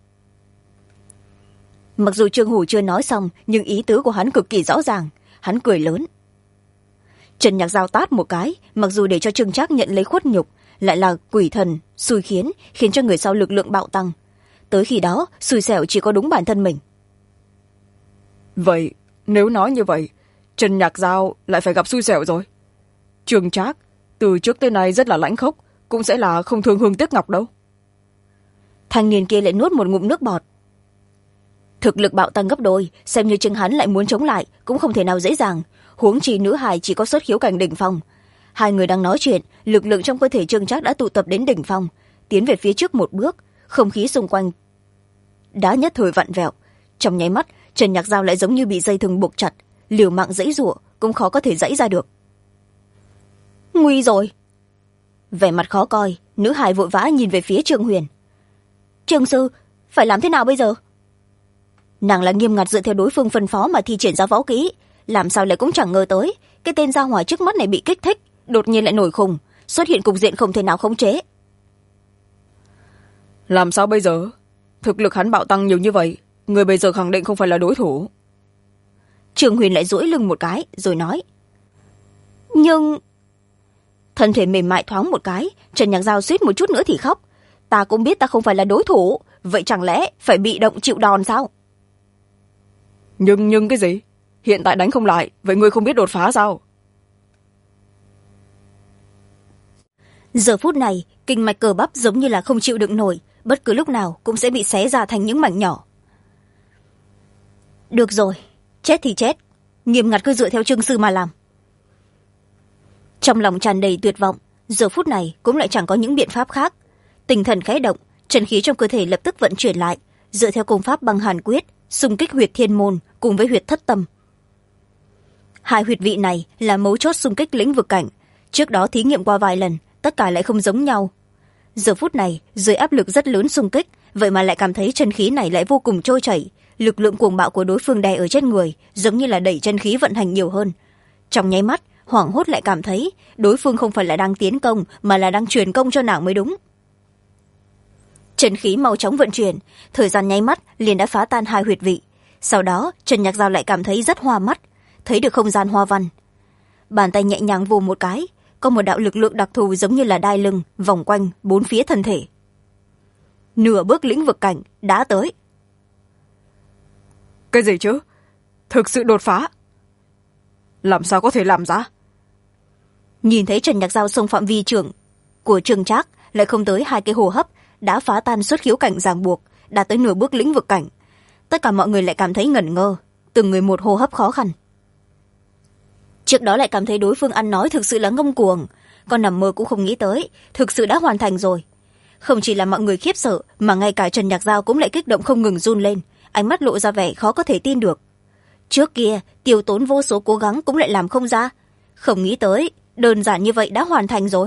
Mặc dù Trương Hủ chưa nói xong, nhưng ý tứ của hắn cực kỳ rõ ràng. Hắn cười lớn. Trần Nhạc Giao tát một cái, mặc dù để cho Trương Trác nhận lấy khuất nhục, lại là quỷ thần, xui khiến cho người sau lực lượng bạo tăng. Tới khi đó, xui xẻo chỉ có đúng bản thân mình. Vậy, nếu nói như vậy, Trần Nhạc Giao lại phải gặp xui xẻo rồi. Trương Trác, từ trước tới nay rất là lãnh khốc, cũng sẽ là không thương hương tiếc ngọc đâu. Thanh niên kia lại nuốt một ngụm nước bọt. Thực lực bạo tăng gấp đôi, xem như Trương hắn lại muốn chống lại, cũng không thể nào dễ dàng. Huống chi nữ hài chỉ có xuất khiếu cảnh đỉnh phong. Hai người đang nói chuyện, lực lượng trong cơ thể Trương Trác đã tụ tập đến đỉnh phong, tiến về phía trước một bước, không khí xung quanh đã nhất thời vặn vẹo. Trong nháy mắt, Trần Nhạc Giao lại giống như bị dây thừng buộc chặt, liều mạng giãy giụa cũng khó có thể giãy ra được. Nguy rồi. Vẻ mặt khó coi, nữ hài vội vã nhìn về phía Trương Huyền. Trương sư, phải làm thế nào bây giờ? Nàng là nghiêm ngặt dựa theo đối phương phân phó mà thi triển ra võ kỹ, làm sao lại cũng chẳng ngờ tới cái tên gia hỏa trước mắt này bị kích thích, đột nhiên lại nổi khùng, xuất hiện cục diện không thể nào khống chế. Làm sao bây giờ? Thực lực hắn bạo tăng nhiều như vậy, người bây giờ khẳng định không phải là đối thủ. Trương Huyền lại duỗi lưng một cái rồi nói. Nhưng thân thể mềm mại thoáng một cái, Trần Nhạc Giao suýt một chút nữa thì khóc. Ta cũng biết ta không phải là đối thủ, vậy chẳng lẽ phải bị động chịu đòn sao? Nhưng cái gì? Hiện tại đánh không lại, vậy ngươi không biết đột phá sao? Giờ phút này, kinh mạch cơ bắp giống như là không chịu đựng nổi, bất cứ lúc nào cũng sẽ bị xé ra thành những mảnh nhỏ. Được rồi, chết thì chết, nghiêm ngặt cứ dựa theo Trương sư mà làm. Trong lòng tràn đầy tuyệt vọng, giờ phút này cũng lại chẳng có những biện pháp khác. Tinh thần khẽ động, chân khí trong cơ thể lập tức vận chuyển lại, dựa theo công pháp băng hàn quyết, xung kích huyệt thiên môn cùng với huyệt thất tâm. Hai huyệt vị này là mấu chốt xung kích lĩnh vực cảnh, trước đó thí nghiệm qua vài lần, tất cả lại không giống nhau. Giờ phút này, dưới áp lực rất lớn xung kích, vậy mà lại cảm thấy chân khí này lại vô cùng trôi chảy, lực lượng cuồng bạo của đối phương đè ở trên người, giống như là đẩy chân khí vận hành nhiều hơn. Trong nháy mắt, hoảng hốt lại cảm thấy đối phương không phải là đang tiến công, mà là đang truyền công cho nàng mới đúng. Chân khí mau chóng vận chuyển, thời gian nháy mắt liền đã phá tan hai huyệt vị. Sau đó, Trần Nhạc Giao lại cảm thấy rất hoa mắt, thấy được không gian hoa văn. Bàn tay nhẹ nhàng vồ một cái, có một đạo lực lượng đặc thù giống như là đai lưng, vòng quanh bốn phía thân thể. Nửa bước lĩnh vực cảnh đã tới. Cái gì chứ? Thực sự đột phá? Làm sao có thể làm ra? Nhìn thấy Trần Nhạc Giao xông phạm vi trưởng của Trương Trác, lại không tới hai cái hô hấp đã phá tan xuất khiếu cảnh ràng buộc, đã tới nửa bước lĩnh vực cảnh. Tất cả mọi người lại cảm thấy ngẩn ngơ, từng người một hô hấp khó khăn. Trước đó lại cảm thấy đối phương ăn nói thực sự là ngông cuồng, còn nằm mơ cũng không nghĩ tới, thực sự đã hoàn thành rồi. Không chỉ là mọi người khiếp sợ, mà ngay cả Trần Nhạc Giao cũng lại kích động không ngừng run lên, ánh mắt lộ ra vẻ khó có thể tin được. Trước kia, tiêu tốn vô số cố gắng cũng lại làm không ra, không nghĩ tới, đơn giản như vậy đã hoàn thành rồi.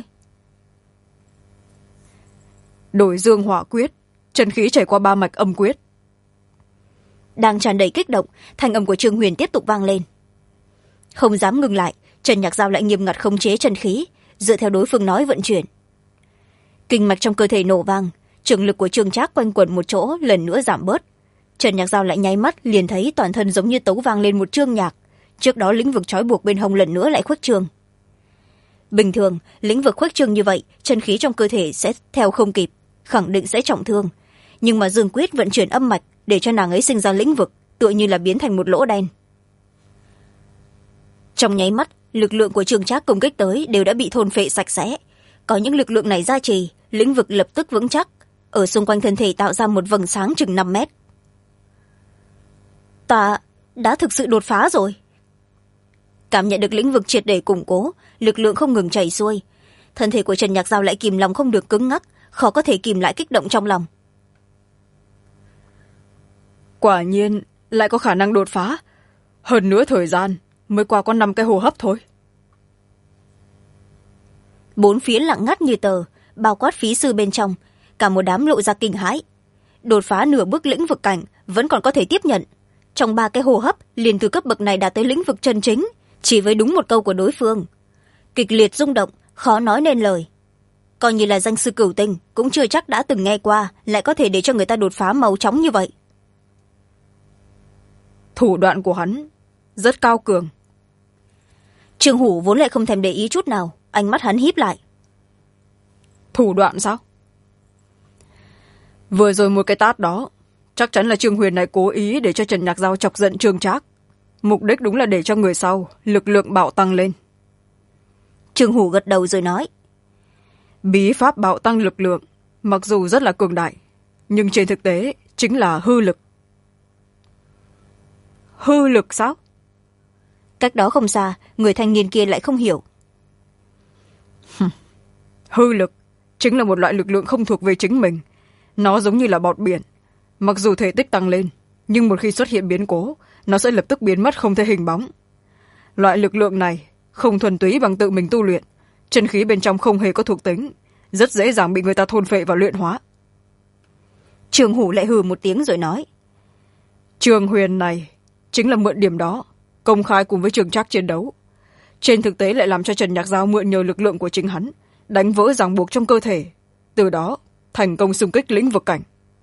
Đổi dương hỏa quyết, chân khí chảy qua ba mạch âm quyết. Đang tràn đầy kích động, thanh âm của Trương Huyền tiếp tục vang lên. Không dám ngừng lại, Trần Nhạc Giao lại nghiêm ngặt khống chế chân khí, dựa theo đối phương nói vận chuyển. Kinh mạch trong cơ thể nổ vang, trường lực của Trương Trác quanh quẩn một chỗ lần nữa giảm bớt. Trần Nhạc Giao lại nháy mắt liền thấy toàn thân giống như tấu vang lên một chương nhạc, trước đó lĩnh vực trói buộc bên hông lần nữa lại khuếch trương. Bình thường, lĩnh vực khuếch trương như vậy, chân khí trong cơ thể sẽ theo không kịp, khẳng định sẽ trọng thương. Nhưng mà Dương Quyết vận chuyển âm mạch để cho nàng ấy sinh ra lĩnh vực, tựa như là biến thành một lỗ đen. Trong nháy mắt, lực lượng của Trương Trác công kích tới đều đã bị thôn phệ sạch sẽ. Có những lực lượng này gia trì, lĩnh vực lập tức vững chắc, ở xung quanh thân thể tạo ra một vầng sáng chừng 5 mét. Ta đã thực sự đột phá rồi. Cảm nhận được lĩnh vực triệt để củng cố, lực lượng không ngừng chảy xuôi. Thân thể của Trần Nhạc Giao lại kìm lòng không được cứng ngắc, khó có thể kìm lại kích động trong lòng. Quả nhiên, lại có khả năng đột phá. Hơn nữa thời gian, mới qua có 5 cái hô hấp thôi. Bốn phía lặng ngắt như tờ, bao quát phí sư bên trong, cả một đám lộ ra kinh hãi. Đột phá nửa bước lĩnh vực cảnh vẫn còn có thể tiếp nhận. Trong 3 cái hô hấp liền từ cấp bậc này đạt tới lĩnh vực chân chính, chỉ với đúng một câu của đối phương. kịch liệt rung động, khó nói nên lời. Coi như là danh sư cửu tinh cũng chưa chắc đã từng nghe qua lại có thể để cho người ta đột phá mau chóng như vậy. Thủ đoạn của hắn rất cao cường. Trương Hủ vốn lại không thèm để ý chút nào, ánh mắt hắn híp lại. Thủ đoạn sao? Vừa rồi một cái tát đó chắc chắn là Trương Huyền này cố ý để cho Trần Nhạc Giao chọc giận Trương Trác. Mục đích đúng là để cho người sau lực lượng bạo tăng lên. Trương Hủ gật đầu rồi nói. Bí pháp bạo tăng lực lượng mặc dù rất là cường đại, nhưng trên thực tế chính là hư lực. Hư lực sao? Cách đó không xa, người thanh niên kia lại không hiểu. Hư lực chính là một loại lực lượng không thuộc về chính mình. Nó giống như là bọt biển. Mặc dù thể tích tăng lên, nhưng một khi xuất hiện biến cố, nó sẽ lập tức biến mất không thể hình bóng. Loại lực lượng này không thuần túy bằng tự mình tu luyện. Chân khí bên trong không hề có thuộc tính, rất dễ dàng bị người ta thôn phệ và luyện hóa. Trương Hủ lại hừ một tiếng rồi nói. Trương Huyền này chính là mượn điểm đó công khai cùng với Trương Trác chiến đấu, trên thực tế lại làm cho Trần Nhạc Giao mượn nhờ lực lượng của chính hắn đánh vỡ ràng buộc trong cơ thể, từ đó thành công xung kích lĩnh vực cảnh.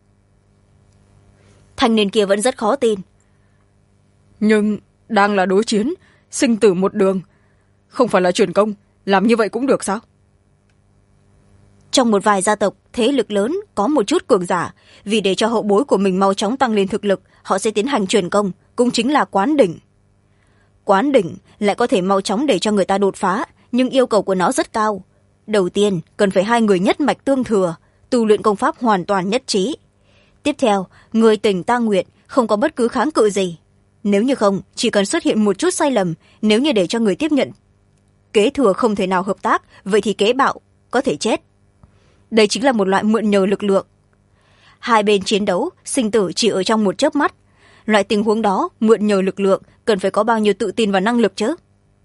Thanh niên kia vẫn rất khó tin. Nhưng đang là đối chiến sinh tử một đường, không phải là truyền công, làm như vậy cũng được sao? Trong một vài gia tộc thế lực lớn có một chút cường giả, vì để cho hậu bối của mình mau chóng tăng lên thực lực, họ sẽ tiến hành truyền công, cũng chính là quán đỉnh. Quán đỉnh lại có thể mau chóng để cho người ta đột phá, nhưng yêu cầu của nó rất cao. Đầu tiên cần phải hai người nhất mạch tương thừa, tu luyện công pháp hoàn toàn nhất trí. Tiếp theo, người tình ta nguyện, không có bất cứ kháng cự gì. Nếu như không, chỉ cần xuất hiện một chút sai lầm, nếu như để cho người tiếp nhận kế thừa không thể nào hợp tác, vậy thì kế bạo có thể chết. Đây chính là một loại mượn nhờ lực lượng. Hai bên chiến đấu, sinh tử chỉ ở trong một chớp mắt. Loại tình huống đó, mượn nhờ lực lượng, cần phải có bao nhiêu tự tin và năng lực chứ?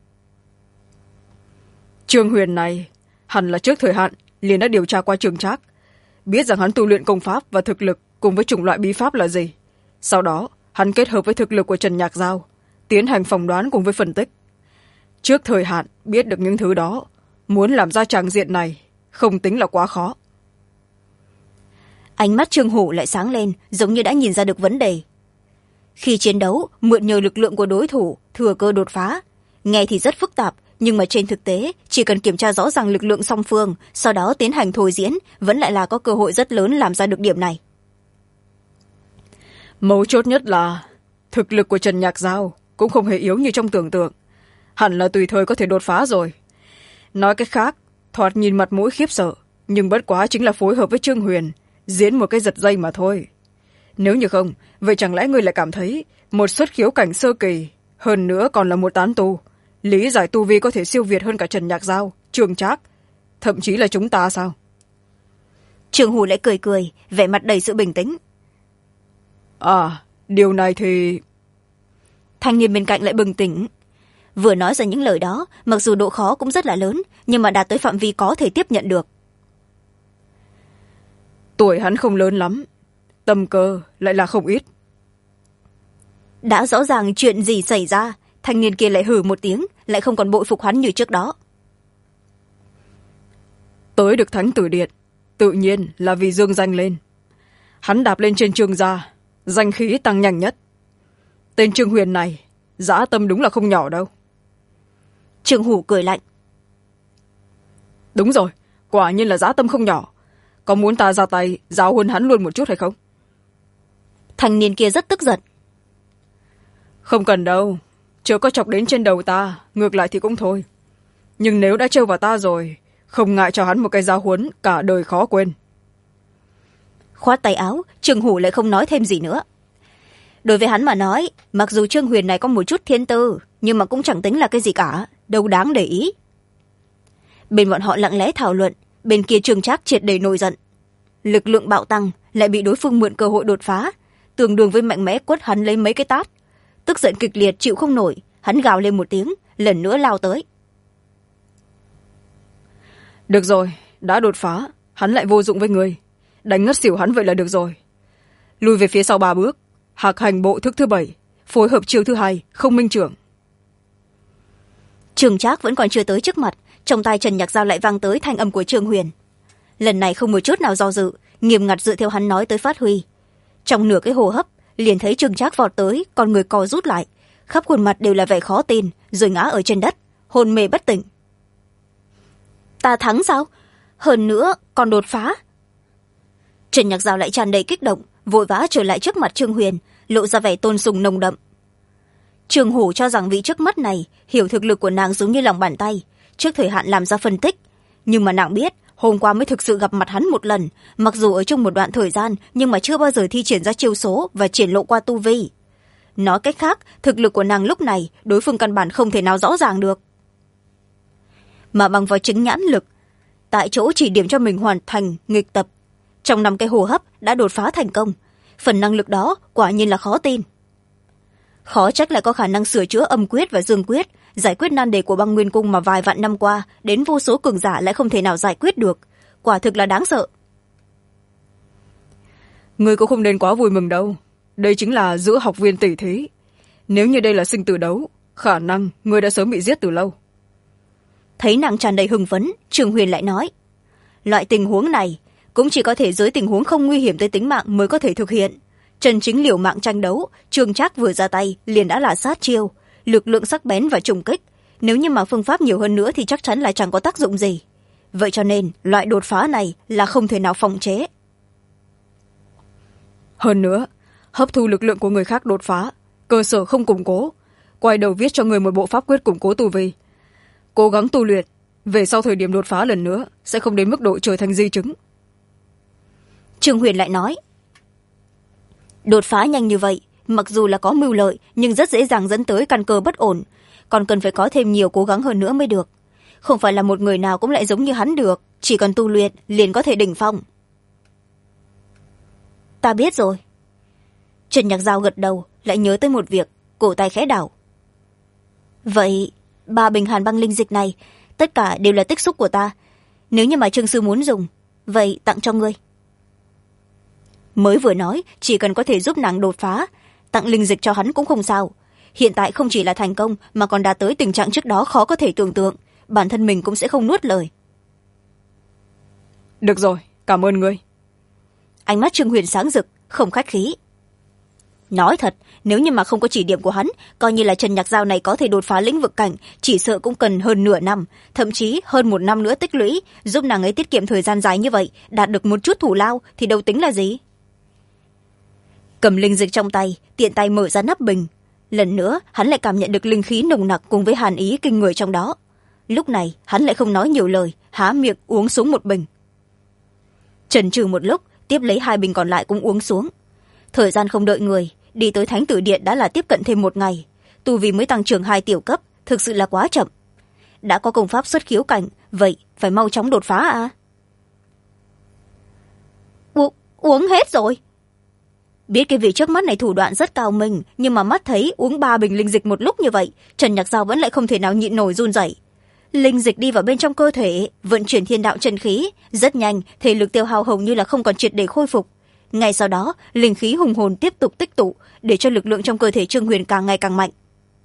Trương Huyền này hẳn là trước thời hạn liền đã điều tra qua Trương Trác, biết rằng hắn tu luyện công pháp và thực lực cùng với chủng loại bí pháp là gì. Sau đó hắn kết hợp với thực lực của Trần Nhạc Giao, tiến hành phỏng đoán cùng với phân tích. Trước thời hạn biết được những thứ đó, muốn làm ra tràng diện này không tính là quá khó. Ánh mắt Trương Hủ lại sáng lên, giống như đã nhìn ra được vấn đề. Khi chiến đấu, mượn nhờ lực lượng của đối thủ, thừa cơ đột phá. Nghe thì rất phức tạp, nhưng mà trên thực tế, chỉ cần kiểm tra rõ ràng lực lượng song phương, sau đó tiến hành thôi diễn, vẫn lại là có cơ hội rất lớn làm ra được điểm này. Mấu chốt nhất là thực lực của Trần Nhạc Giao cũng không hề yếu như trong tưởng tượng. Hẳn là tùy thời có thể đột phá rồi. Nói cách khác, thoạt nhìn mặt mũi khiếp sợ, nhưng bất quá chính là phối hợp với Trương Huyền, diễn một cái giật dây mà thôi. Nếu như không, vậy chẳng lẽ người lại cảm thấy một xuất khiếu cảnh sơ kỳ, hơn nữa còn là một tán tu, lý giải tu vi có thể siêu việt hơn cả Trần Nhạc Giao, Trương Trác, thậm chí là chúng ta sao? Trương Hủ lại cười cười, vẻ mặt đầy sự bình tĩnh. À, điều này thì... Thanh niên bên cạnh lại bừng tỉnh. Vừa nói ra những lời đó, mặc dù độ khó cũng rất là lớn, nhưng mà đạt tới phạm vi có thể tiếp nhận được. Tuổi hắn không lớn lắm, tâm cơ lại là không ít. Đã rõ ràng chuyện gì xảy ra, thanh niên kia lại hừ một tiếng, lại không còn bội phục hắn như trước đó. Tới được Thánh Tử Điện, tự nhiên là vì dương danh lên. Hắn đạp lên trên Trương gia, danh khí tăng nhanh nhất. Tên Trương Huyền này, dã tâm đúng là không nhỏ đâu. Trương Hủ cười lạnh. Đúng rồi, quả nhiên là dã tâm không nhỏ. Có muốn ta ra tay giáo huấn hắn luôn một chút hay không? Thanh niên kia rất tức giận. Không cần đâu, chớ có chọc đến trên đầu ta, ngược lại thì cũng thôi. Nhưng nếu đã trêu vào ta rồi, không ngại cho hắn một cái giáo huấn cả đời khó quên. Khoát tay áo, Trương Hủ lại không nói thêm gì nữa. Đối với hắn mà nói, mặc dù Trương Huyền này có một chút thiên tư, nhưng mà cũng chẳng tính là cái gì cả, đâu đáng để ý. Bên bọn họ lặng lẽ thảo luận, bên kia Trương Trác triệt để nổi giận. Lực lượng bạo tăng, lại bị đối phương mượn cơ hội đột phá, tương đương với mạnh mẽ quất hắn lấy mấy cái tát. Tức giận kịch liệt chịu không nổi, hắn gào lên một tiếng, lần nữa lao tới. Được rồi, đã đột phá, hắn lại vô dụng với người. Đánh ngất xỉu hắn vậy là được rồi. Lùi về phía sau 3 bước, hạc hành bộ thức thứ 7, phối hợp chiêu thứ 2, không minh trưởng. Trương Trác vẫn còn chưa tới trước mặt, trong tai Trần Nhạc Giao lại vang tới thanh âm của Trương Huyền. Lần này không một chút nào do dự, nghiêm ngặt dựa theo hắn nói tới phát huy. Trong nửa cái hô hấp liền thấy Trương Trác vọt tới, con người co rút lại, khắp khuôn mặt đều là vẻ khó tin, rồi ngã ở trên đất, hôn mê bất tỉnh. Ta thắng sao? Hơn nữa còn đột phá. Trần Nhạc Giao lại tràn đầy kích động, vội vã trở lại trước mặt Trương Huyền, lộ ra vẻ tôn sùng nồng đậm. Trương Hổ cho rằng vị trước mắt này hiểu thực lực của nàng giống như lòng bàn tay, trước thời hạn làm ra phân tích. Nhưng mà nàng biết hôm qua mới thực sự gặp mặt hắn một lần, mặc dù ở chung một đoạn thời gian nhưng mà chưa bao giờ thi triển ra chiêu số và triển lộ qua tu vi. Nói cách khác, thực lực của nàng lúc này đối phương căn bản không thể nào rõ ràng được. Mà bằng vào chứng nhãn lực, tại chỗ chỉ điểm cho mình hoàn thành nghịch tập, trong 5 cái hô hấp đã đột phá thành công. Phần năng lực đó quả nhiên là khó tin. Khó trách lại có khả năng sửa chữa âm quyết và dương quyết, giải quyết nan đề của băng nguyên cung mà vài vạn năm qua đến vô số cường giả lại không thể nào giải quyết được. Quả thực là đáng sợ. Người cũng không nên quá vui mừng đâu. Đây chính là giữa học viên tỷ thí. Nếu như đây là sinh tử đấu, khả năng người đã sớm bị giết từ lâu. Thấy nàng tràn đầy hưng phấn, Trương Huyền lại nói, loại tình huống này cũng chỉ có thể dưới tình huống không nguy hiểm tới tính mạng mới có thể thực hiện. Chân chính liều mạng tranh đấu, Trương Trác vừa ra tay liền đã là sát chiêu, lực lượng sắc bén và trùng kích. Nếu như mà phương pháp nhiều hơn nữa thì chắc chắn là chẳng có tác dụng gì. Vậy cho nên loại đột phá này là không thể nào phòng chế. Hơn nữa, hấp thu lực lượng của người khác đột phá, cơ sở không củng cố, quay đầu viết cho người một bộ pháp quyết củng cố tu vi. Cố gắng tu luyện, về sau thời điểm đột phá lần nữa sẽ không đến mức độ trở thành di chứng. Trương Huyền lại nói, đột phá nhanh như vậy, mặc dù là có mưu lợi nhưng rất dễ dàng dẫn tới căn cơ bất ổn, còn cần phải có thêm nhiều cố gắng hơn nữa mới được. Không phải là một người nào cũng lại giống như hắn được, chỉ cần tu luyện liền có thể đỉnh phong. Ta biết rồi. Trần Nhạc Giao gật đầu, lại nhớ tới một việc, cổ tay khẽ đảo. Vậy 3 bình hàn băng linh dịch này tất cả đều là tích xúc của ta, nếu như mà Trương sư muốn dùng, vậy tặng cho ngươi. Mới vừa nói chỉ cần có thể giúp nàng đột phá, tặng linh dịch cho hắn cũng không sao. Hiện tại không chỉ là thành công mà còn đạt tới tình trạng trước đó khó có thể tưởng tượng, bản thân mình cũng sẽ không nuốt lời. Được rồi, cảm ơn ngươi. Ánh mắt Trương Huyền sáng rực, không khách khí. Nói thật, nếu như mà không có chỉ điểm của hắn, coi như là Trần Nhạc Giao này có thể đột phá lĩnh vực cảnh, chỉ sợ cũng cần hơn nửa năm, thậm chí hơn 1 năm nữa tích lũy, giúp nàng ấy tiết kiệm thời gian dài như vậy, đạt được một chút thủ lao thì đâu tính là gì. Cầm linh dịch trong tay, tiện tay mở ra nắp bình. Lần nữa hắn lại cảm nhận được linh khí nồng nặc cùng với hàn ý kinh người trong đó. Lúc này hắn lại không nói nhiều lời, há miệng uống xuống một bình. Chần chừ một lúc, tiếp lấy 2 bình còn lại cũng uống xuống. Thời gian không đợi người, đi tới Thánh Tử Điện đã là tiếp cận thêm 1 ngày. Tu vi mới tăng trưởng 2 tiểu cấp, thực sự là quá chậm. Đã có công pháp xuất khiếu cảnh, vậy phải mau chóng đột phá à? Uống hết rồi. Biết cái vị trước mắt này thủ đoạn rất cao minh, nhưng mà mắt thấy uống 3 bình linh dịch một lúc như vậy, Trần Nhạc Giao vẫn lại không thể nào nhịn nổi run rẩy. Linh dịch đi vào bên trong cơ thể, vận chuyển thiên đạo chân khí, rất nhanh, thể lực tiêu hao hầu như là không còn triệt để khôi phục. Ngay sau đó, linh khí hùng hồn tiếp tục tích tụ, để cho lực lượng trong cơ thể Trương Huyền càng ngày càng mạnh.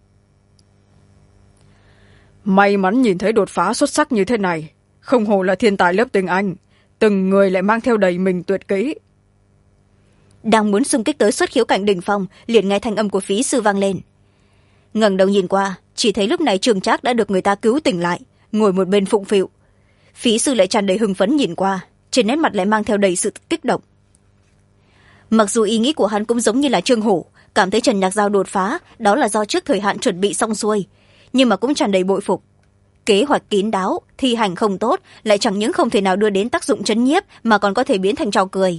May mắn nhìn thấy đột phá xuất sắc như thế này, không hổ là thiên tài lớp tiếng Anh, từng người lại mang theo đầy mình tuyệt kỹ. Đang muốn xung kích tới xuất khiếu cảnh đỉnh phong, liền nghe thanh âm của Phí sư vang lên. Ngẩng đầu nhìn qua, chỉ thấy lúc này Trương Trác đã được người ta cứu tỉnh lại, ngồi một bên phụng phịu. Phí sư lại tràn đầy hưng phấn nhìn qua, trên nét mặt lại mang theo đầy sự kích động. Mặc dù ý nghĩ của hắn cũng giống như là Trương Hổ, cảm thấy Trần Nhạc Giao đột phá đó là do trước thời hạn chuẩn bị xong xuôi, nhưng mà cũng tràn đầy bội phục. Kế hoạch kín đáo, thi hành không tốt, lại chẳng những không thể nào đưa đến tác dụng trấn nhiếp mà còn có thể biến thành trò cười.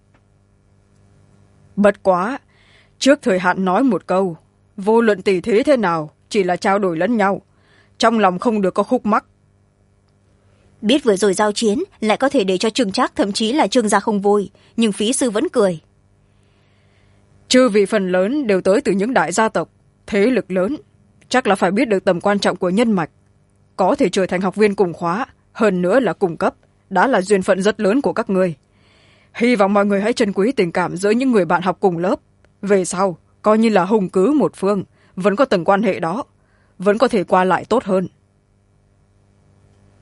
Bất quá, trước thời hạn nói một câu, vô luận tỷ thí thế nào, chỉ là trao đổi lẫn nhau, trong lòng không được có khúc mắc. Biết vừa rồi giao chiến lại có thể để cho Trương Trác thậm chí là Trương gia không vui, nhưng Phí sư vẫn cười. Chư vị phần lớn đều tới từ những đại gia tộc, thế lực lớn, chắc là phải biết được tầm quan trọng của nhân mạch. Có thể trở thành học viên cùng khóa, hơn nữa là cùng cấp, đã là duyên phận rất lớn của các người. Hy vọng mọi người hãy trân quý tình cảm giữa những người bạn học cùng lớp. Về sau, coi như là hùng cứ một phương, vẫn có tầng quan hệ đó, vẫn có thể qua lại tốt hơn.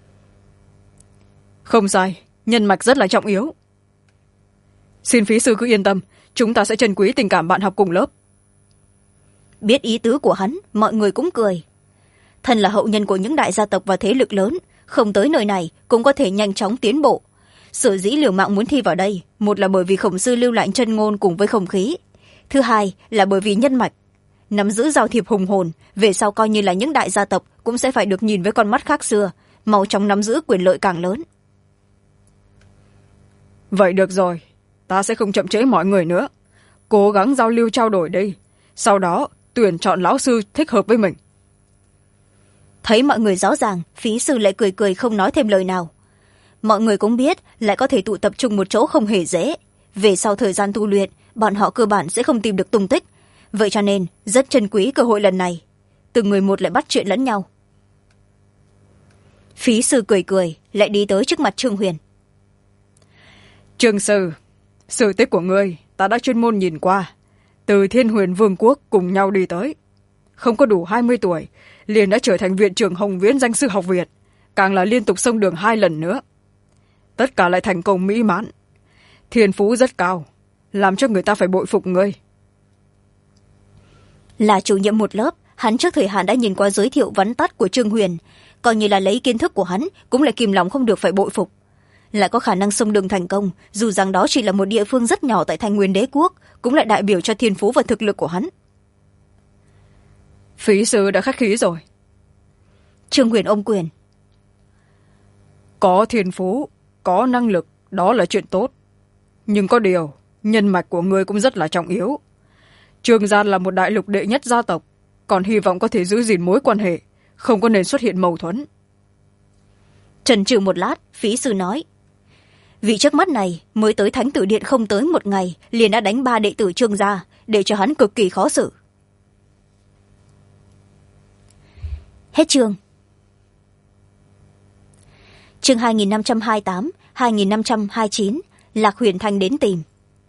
không sai, nhân mạch rất là trọng yếu. Xin phí sư cứ yên tâm, chúng ta sẽ trân quý tình cảm bạn học cùng lớp. Biết ý tứ của hắn, mọi người cũng cười. Thân là hậu nhân của những đại gia tộc và thế lực lớn, không tới nơi này cũng có thể nhanh chóng tiến bộ. Sở dĩ liều mạng muốn thi vào đây, một là bởi vì khổng sư lưu lại chân ngôn cùng với không khí, thứ hai là bởi vì nhân mạch. Nắm giữ giao thiệp hùng hồn, về sau coi như là những đại gia tộc cũng sẽ phải được nhìn với con mắt khác xưa, mau chóng nắm giữ quyền lợi càng lớn. Vậy được rồi, ta sẽ không chậm trễ mọi người nữa, cố gắng giao lưu trao đổi đi, sau đó tuyển chọn lão sư thích hợp với mình. Thấy mọi người rõ ràng, phí sư lại cười cười không nói thêm lời nào. Mọi người cũng biết lại có thể tụ tập trung một chỗ không hề dễ, về sau thời gian tu luyện bọn họ cơ bản sẽ không tìm được tung tích, vậy cho nên rất trân quý cơ hội lần này. Từng người một lại bắt chuyện lẫn nhau. Phí sư cười cười lại đi tới trước mặt Trương Huyền. Trương sư, sự tích của ngươi ta đã chuyên môn nhìn qua, từ Thiên Huyền Vương quốc cùng nhau đi tới, không có đủ 20 tuổi liền đã trở thành viện trưởng Hồng Viễn danh sư học viện, càng là liên tục xông đường 2 lần nữa, tất cả lại thành công mỹ mãn, thiên phú rất cao, làm cho người ta phải bội phục ngươi. Là chủ nhiệm một lớp, hắn trước thời hạn đã nhìn qua giới thiệu vắn tắt của Trương Huyền, coi như là lấy kiến thức của hắn cũng lại kìm lòng không được phải bội phục. Lại có khả năng xông đường thành công, dù rằng đó chỉ là một địa phương rất nhỏ tại Thanh Nguyên Đế quốc, cũng lại đại biểu cho thiên phú và thực lực của hắn. Phí sư đã khách khí rồi. Trương Huyền ôm quyền. Có thiên phú, có năng lực, đó là chuyện tốt, nhưng có điều nhân mạch của ngươi cũng rất là trọng yếu. Trương gia là một đại lục đệ nhất gia tộc, còn hy vọng có thể giữ gìn mối quan hệ, không có nên xuất hiện mâu thuẫn. Chần chừ một lát, phí sư nói, vị trước mắt này mới tới Thánh Tử Điện không tới một ngày liền đã đánh 3 đệ tử Trương gia, để cho hắn cực kỳ khó xử. Hết chương. Chương 2528, 2529, Lạc Huyền Thanh đến tìm.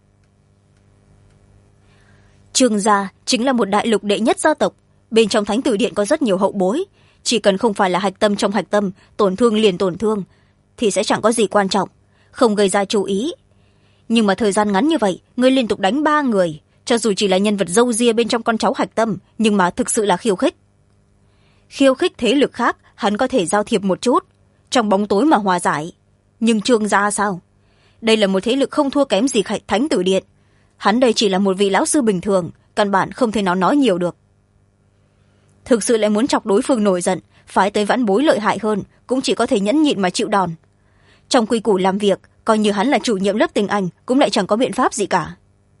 Trương gia chính là một đại lục đệ nhất gia tộc, bên trong Thánh Tử Điện có rất nhiều hậu bối, chỉ cần không phải là hạch tâm trong hạch tâm, tổn thương liền tổn thương, thì sẽ chẳng có gì quan trọng, không gây ra chú ý. Nhưng mà thời gian ngắn như vậy, ngươi liên tục đánh 3 người, cho dù chỉ là nhân vật râu ria bên trong con cháu hạch tâm, nhưng mà thực sự là khiêu khích. Khiêu khích thế lực khác, hắn có thể giao thiệp một chút, trong bóng tối mà hòa giải. Nhưng Trương gia sao? Đây là một thế lực không thua kém gì Thánh Tử Điện. Hắn đây chỉ là một vị lão sư bình thường, căn bản không thể nào nói nhiều được. Thực sự lại muốn chọc đối phương nổi giận, phái tới vãn bối lợi hại hơn, cũng chỉ có thể nhẫn nhịn mà chịu đòn. Trong quy củ làm việc, coi như hắn là chủ nhiệm lớp tiếng Anh, cũng lại chẳng có biện pháp gì cả.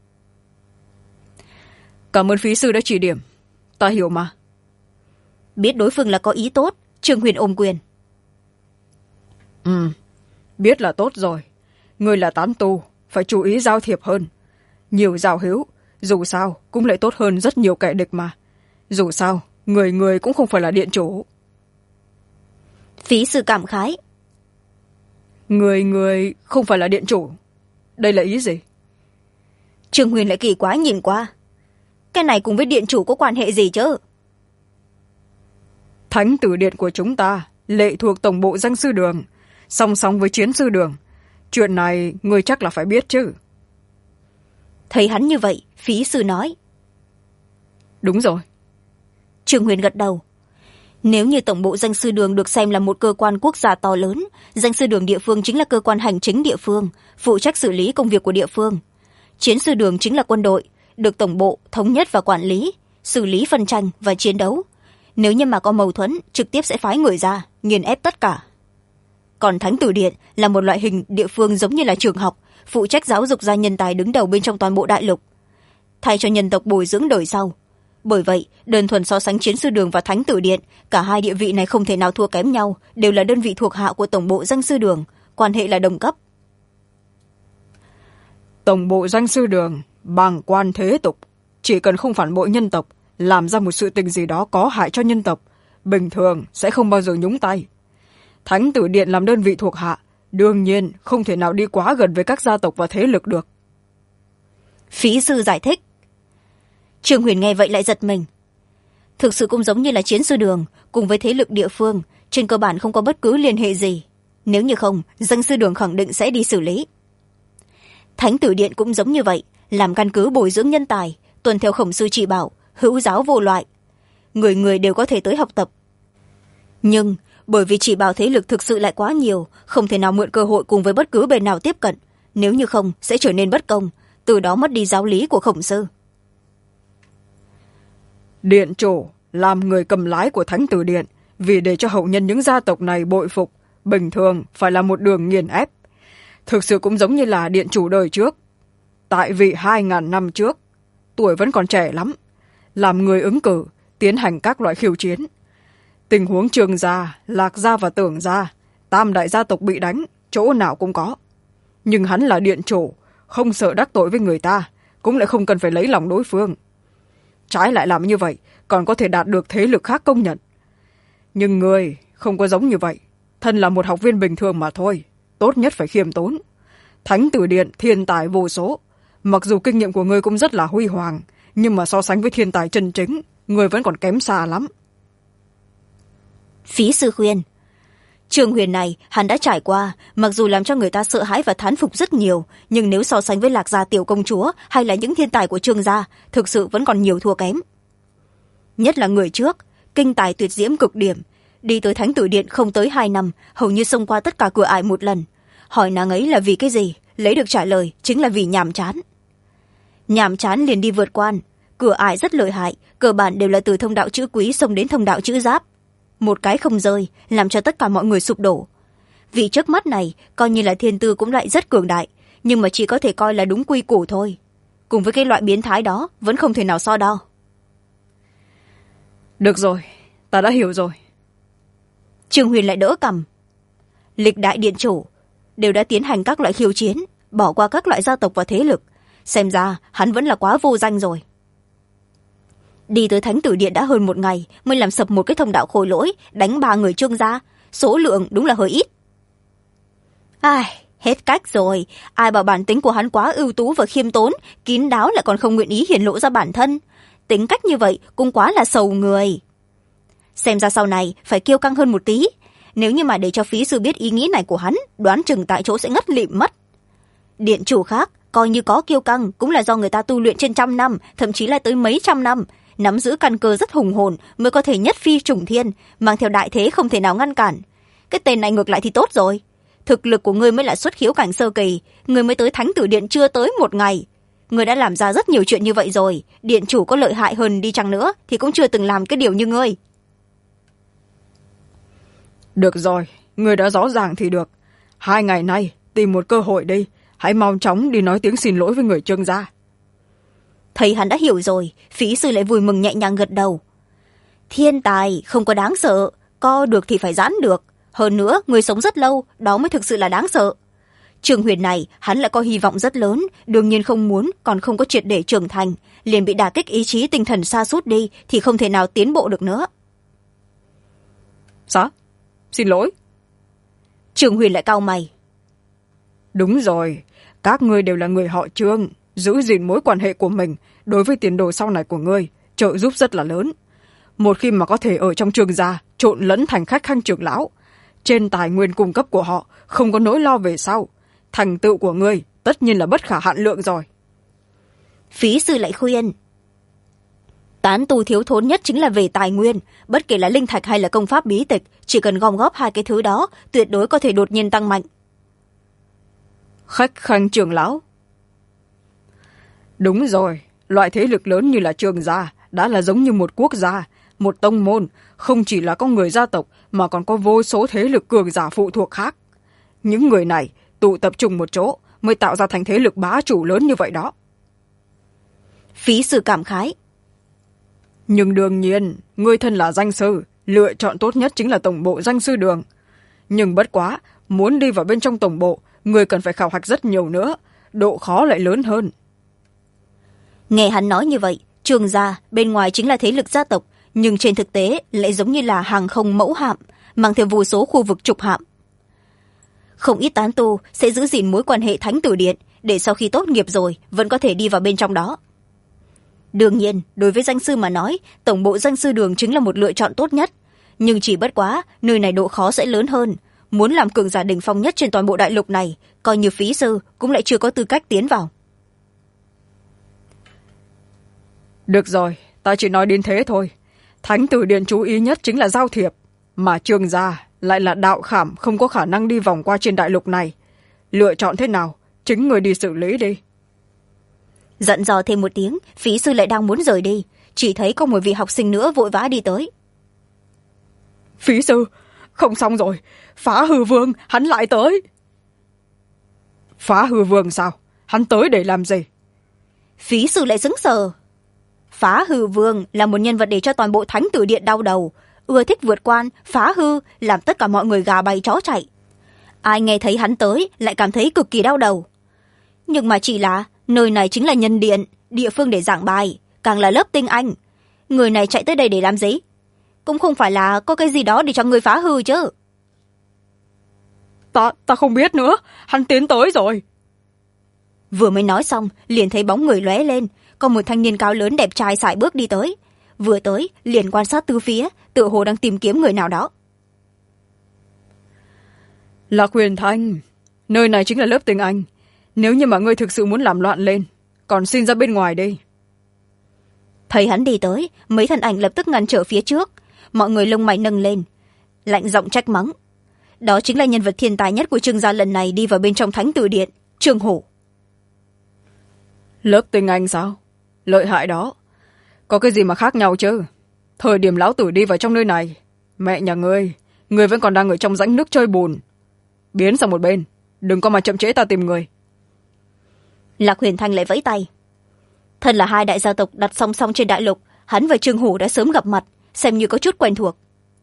Cảm ơn phí sư đã chỉ điểm, ta hiểu mà. Biết đối phương là có ý tốt, Trương Huyền ôm quyền. Biết là tốt rồi, người là tán tu, phải chú ý giao thiệp hơn, nhiều giao hữu, dù sao cũng lại tốt hơn rất nhiều kẻ địch mà. Dù sao người người cũng không phải là điện chủ. Phí sư cảm khái. Người người không phải là điện chủ, đây là ý gì? Trương Huyền lại kỳ quái nhìn qua. Cái này cùng với điện chủ có quan hệ gì chứ? Thánh Tử Điện của chúng ta lệ thuộc tổng bộ danh sư đường, song song với chiến sư đường, chuyện này người chắc là phải biết chứ. Thấy hắn như vậy, phí sư nói. Đúng rồi. Trương Huyền gật đầu. Nếu như tổng bộ danh sư đường được xem là một cơ quan quốc gia to lớn, danh sư đường địa phương chính là cơ quan hành chính địa phương, phụ trách xử lý công việc của địa phương. Chiến sư đường chính là quân đội, được tổng bộ thống nhất và quản lý, xử lý phân tranh và chiến đấu. Nếu như mà có mâu thuẫn, trực tiếp sẽ phái người ra, nghiền ép tất cả. Còn Thánh Tử Điện là một loại hình địa phương giống như là trường học, phụ trách giáo dục ra nhân tài đứng đầu bên trong toàn bộ đại lục, thay cho nhân tộc bồi dưỡng đời sau. Bởi vậy, đơn thuần so sánh chiến sư đường và Thánh Tử Điện, cả hai địa vị này không thể nào thua kém nhau, đều là đơn vị thuộc hạ của tổng bộ danh sư đường, quan hệ là đồng cấp. Tổng bộ danh sư đường bàng quan thế tục, chỉ cần không phản bội nhân tộc, làm ra một sự tình gì đó có hại cho nhân tộc, bình thường sẽ không bao giờ nhúng tay. Thánh Tử Điện làm đơn vị thuộc hạ, đương nhiên không thể nào đi quá gần với các gia tộc và thế lực được. Phí sư giải thích. Trương Huyền nghe vậy lại giật mình. Thực sự cũng giống như là chiến sư đường, cùng với thế lực địa phương, trên cơ bản không có bất cứ liên hệ gì. nếu như không danh sư đường khẳng định sẽ đi xử lý. Thánh tử điện cũng giống như vậy, làm căn cứ bồi dưỡng nhân tài, tuân theo khổng sư chỉ bảo, hữu giáo vô loại, người người đều có thể tới học tập. Nhưng bởi vì chỉ bảo thế lực thực sự lại quá nhiều, không thể nào mượn cơ hội cùng với bất cứ bên nào tiếp cận, nếu như không sẽ trở nên bất công, từ đó mất đi giáo lý của khổng sư. Điện chủ làm người cầm lái của thánh tử điện, vì để cho hậu nhân những gia tộc này bội phục, bình thường phải là một đường nghiền ép. Thực sự cũng giống như là điện chủ đời trước, tại vị 2000 năm trước, tuổi vẫn còn trẻ lắm, làm người ứng cử tiến hành các loại khiêu chiến. Tình huống Trương gia, Lạc gia và Tưởng gia, tam đại gia tộc bị đánh chỗ nào cũng có, nhưng hắn là điện chủ, không sợ đắc tội với người ta, cũng lại không cần phải lấy lòng đối phương. Trái lại làm như vậy còn có thể đạt được thế lực khác công nhận. Nhưng người không có giống như vậy, thân là một học viên bình thường mà thôi, tốt nhất phải khiêm tốn. Thánh tử điện thiên tài vô số, mặc dù kinh nghiệm của ngươi cũng rất là huy hoàng, nhưng mà so sánh với thiên tài chân chính, ngươi vẫn còn kém xa lắm. Phí sư khuyên. Trường huyền này hắn đã trải qua, mặc dù làm cho người ta sợ hãi và thán phục rất nhiều, nhưng nếu so sánh với Lạc gia tiểu công chúa hay là những thiên tài của Trương gia, thực sự vẫn còn nhiều thua kém. Nhất là người trước, kinh tài tuyệt diễm cực điểm, đi tới thánh tử điện không tới 2 năm, hầu như xông qua tất cả cửa ải một lần. Hỏi nàng ấy là vì cái gì, lấy được trả lời chính là vì nhàm chán. Nhàm chán liền đi vượt quan, cửa ải rất lợi hại, cơ bản đều là từ thông đạo chữ quý xông đến thông đạo chữ giáp. Một cái không rơi, làm cho tất cả mọi người sụp đổ. Vì trước mắt này, coi như là thiên tư cũng lại rất cường đại, nhưng mà chỉ có thể coi là đúng quy củ thôi. Cùng với cái loại biến thái đó, vẫn không thể nào so đo. Được rồi, ta đã hiểu rồi. Trương Huyền lại đỡ cằm. Lịch đại điện chủ đều đã tiến hành các loại khiêu chiến, bỏ qua các loại gia tộc và thế lực, xem ra hắn vẫn là quá vô danh rồi. Đi tới thánh tử điện đã hơn 1 ngày mới làm sập một cái thông đạo khôi lỗi, đánh 3 người Trương gia, số lượng đúng là hơi ít. Ai, hết cách rồi, ai bảo bản tính của hắn quá ưu tú và khiêm tốn, kín đáo lại còn không nguyện ý hiển lộ ra bản thân. Tính cách như vậy cũng quá là sầu người. Xem ra sau này phải kiêu căng hơn một tí, nếu như mà để cho phí sư biết ý nghĩ này của hắn, đoán chừng tại chỗ sẽ ngất lịm mất. Điện chủ khác coi như có kiêu căng cũng là do người ta tu luyện trên 100 năm, thậm chí là tới mấy trăm năm, nắm giữ căn cơ rất hùng hồn mới có thể nhất phi trùng thiên, mang theo đại thế không thể nào ngăn cản. Cái tên này ngược lại thì tốt rồi, thực lực của ngươi mới là xuất khiếu cảnh sơ kỳ, ngươi mới tới thánh tử điện chưa tới 1 ngày, ngươi đã làm ra rất nhiều chuyện như vậy rồi, điện chủ có lợi hại hơn đi chăng nữa thì cũng chưa từng làm cái điều như ngươi. Được rồi, ngươi đã rõ ràng thì được. 2 ngày nay tìm một cơ hội đi, hãy mau chóng đi nói tiếng xin lỗi với người Trương gia. Thấy hắn đã hiểu rồi, phí sư lại vui mừng nhẹ nhàng gật đầu. Thiên tài không có đáng sợ, co được thì phải giãn được, hơn nữa người sống rất lâu, đó mới thực sự là đáng sợ. Trường Huyền này hắn lại có hy vọng rất lớn, đương nhiên không muốn còn không có triệt để trưởng thành, liền bị đả kích ý chí tinh thần sa sút đi thì không thể nào tiến bộ được nữa. Sao? Xin lỗi? Trường Huyền lại cau mày. Đúng rồi, các ngươi đều là người họ Trương, giữ gìn mối quan hệ của mình đối với tiền đồ sau này của ngươi trợ giúp rất là lớn. Một khi mà có thể ở trong Trương gia trộn lẫn thành khách khanh trưởng lão, trên tài nguyên cung cấp của họ không có nỗi lo về sau, thành tựu của ngươi tất nhiên là bất khả hạn lượng rồi. Phí sư lại khuyên. Tán tu thiếu thốn nhất chính là về tài nguyên, bất kể là linh thạch hay là công pháp bí tịch, chỉ cần gom góp 2 cái thứ đó tuyệt đối có thể đột nhiên tăng mạnh. Khách khanh trưởng lão? Đúng rồi, loại thế lực lớn như là Trương gia đã là giống như một quốc gia, một tông môn, không chỉ là có người gia tộc mà còn có vô số thế lực cường giả phụ thuộc khác. Những người này tụ tập trung một chỗ mới tạo ra thành thế lực bá chủ lớn như vậy đó. Phí sư cảm khái. Nhưng đương nhiên, ngươi thân là danh sư, lựa chọn tốt nhất chính là tổng bộ danh sư đường. Nhưng bất quá, muốn đi vào bên trong tổng bộ, ngươi cần phải khảo hạch rất nhiều nữa, độ khó lại lớn hơn. Nghe hắn nói như vậy, Trương gia bên ngoài chính là thế lực gia tộc, nhưng trên thực tế lại giống như là hàng không mẫu hạm, mang theo vô số khu vực trục hạm. Không ít tán tu sẽ giữ gìn mối quan hệ thánh tử điện để sau khi tốt nghiệp rồi vẫn có thể đi vào bên trong đó. Đương nhiên, đối với danh sư mà nói, tổng bộ danh sư đường chính là một lựa chọn tốt nhất, nhưng chỉ bất quá nơi này độ khó sẽ lớn hơn, muốn làm cường giả đỉnh phong nhất trên toàn bộ đại lục này, coi như phí sư cũng lại chưa có tư cách tiến vào. Được rồi, ta chỉ nói đến thế thôi. Thánh tử điện chú ý nhất chính là giao thiệp, mà Trương gia lại là đạo khảm không có khả năng đi vòng qua trên đại lục này. Lựa chọn thế nào, chính người đi xử lý đi. Giận dò thêm một tiếng, phí sư lại đang muốn rời đi, chỉ thấy có một vị học sinh nữa vội vã đi tới. Phí sư, không xong rồi, Phá Hư Vương hắn lại tới. Phá Hư Vương sao? Hắn tới để làm gì? Phí sư lại sững sờ. Phá Hư Vương là một nhân vật để cho toàn bộ Thánh Tử Điện đau đầu, ưa thích vượt quan, phá hư, làm tất cả mọi người gà bay chó chạy. Ai nghe thấy hắn tới lại cảm thấy cực kỳ đau đầu. Nhưng mà chỉ là nơi này chính là nhân điện, địa phương để giảng bài, càng là lớp tinh anh. Người này chạy tới đây để làm gì? Cũng không phải là có cái gì đó để cho người phá hư chứ. Ta không biết nữa, hắn tiến tới rồi. Vừa mới nói xong, liền thấy bóng người lóe lên, có một thanh niên cao lớn đẹp trai sải bước đi tới. Vừa tới, liền quan sát tứ phía, tựa hồ đang tìm kiếm người nào đó. Lạc Huyền Thanh, nơi này chính là lớp tiếng Anh. Nếu như mà ngươi thực sự muốn làm loạn lên, còn xin ra bên ngoài đi. Thấy hắn đi tới, mấy thân ảnh lập tức ngăn trở phía trước. Mọi người lông mày nâng lên, lạnh giọng trách mắng. Đó chính là nhân vật thiên tài nhất của Trương gia lần này đi vào bên trong Thánh Tử Điện, Trương Hổ. Lớp tiếng Anh sao? Lợi hại đó. Có cái gì mà khác nhau chứ? Thời điểm lão tử đi vào trong nơi này, mẹ nhà ngươi vẫn còn đang ở trong rãnh nước chơi bùn. Biến sang một bên, đừng có mà chậm trễ ta tìm người. Lạc Huyền Thanh lại vẫy tay. Thân là hai đại gia tộc đặt song song trên đại lục, hắn và Trương Hổ đã sớm gặp mặt, xem như có chút quen thuộc.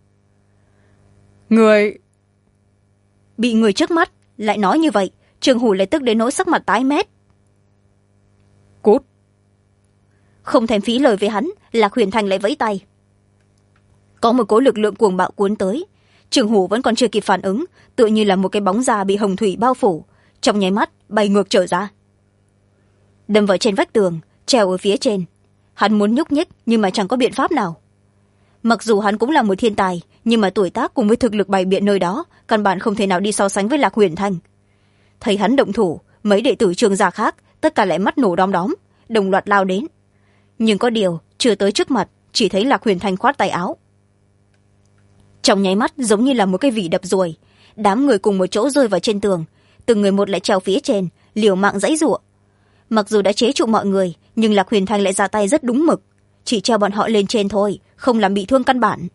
Người... Bị người trước mắt lại nói như vậy, Trương Hổ lại tức đến nỗi sắc mặt tái mét. Cút. Không thèm phí lời với hắn, Lạc Huyền Thanh lại vẫy tay. Có một cỗ lực lượng cuồng bạo cuốn tới. Trương Hổ vẫn còn chưa kịp phản ứng, tựa như là một cái bóng da bị hồng thủy bao phủ, trong nháy mắt bay ngược trở ra, đâm vào trên vách tường, treo ở phía trên. Hắn muốn nhúc nhích nhưng mà chẳng có biện pháp nào. Mặc dù hắn cũng là một thiên tài, nhưng mà tuổi tác cùng với thực lực bày biện nơi đó, căn bản không thể nào đi so sánh với Lạc Huyền Thanh. Thấy hắn động thủ, mấy đệ tử Trương gia khác tất cả lại mắt nổ đom đóm, đồng loạt lao đến. Nhưng có điều chưa tới trước mặt, chỉ thấy Lạc Huyền Thanh khoát tay áo. Trong nháy mắt giống như là một cái vỉ đập ruồi, đám người cùng một chỗ rơi vào trên tường, từng người một lại trèo phía trên, liều mạng giãy giụa. Mặc dù đã chế trụ mọi người, nhưng Lạc Huyền Thanh lại ra tay rất đúng mực, chỉ treo bọn họ lên trên thôi, không làm bị thương căn bản.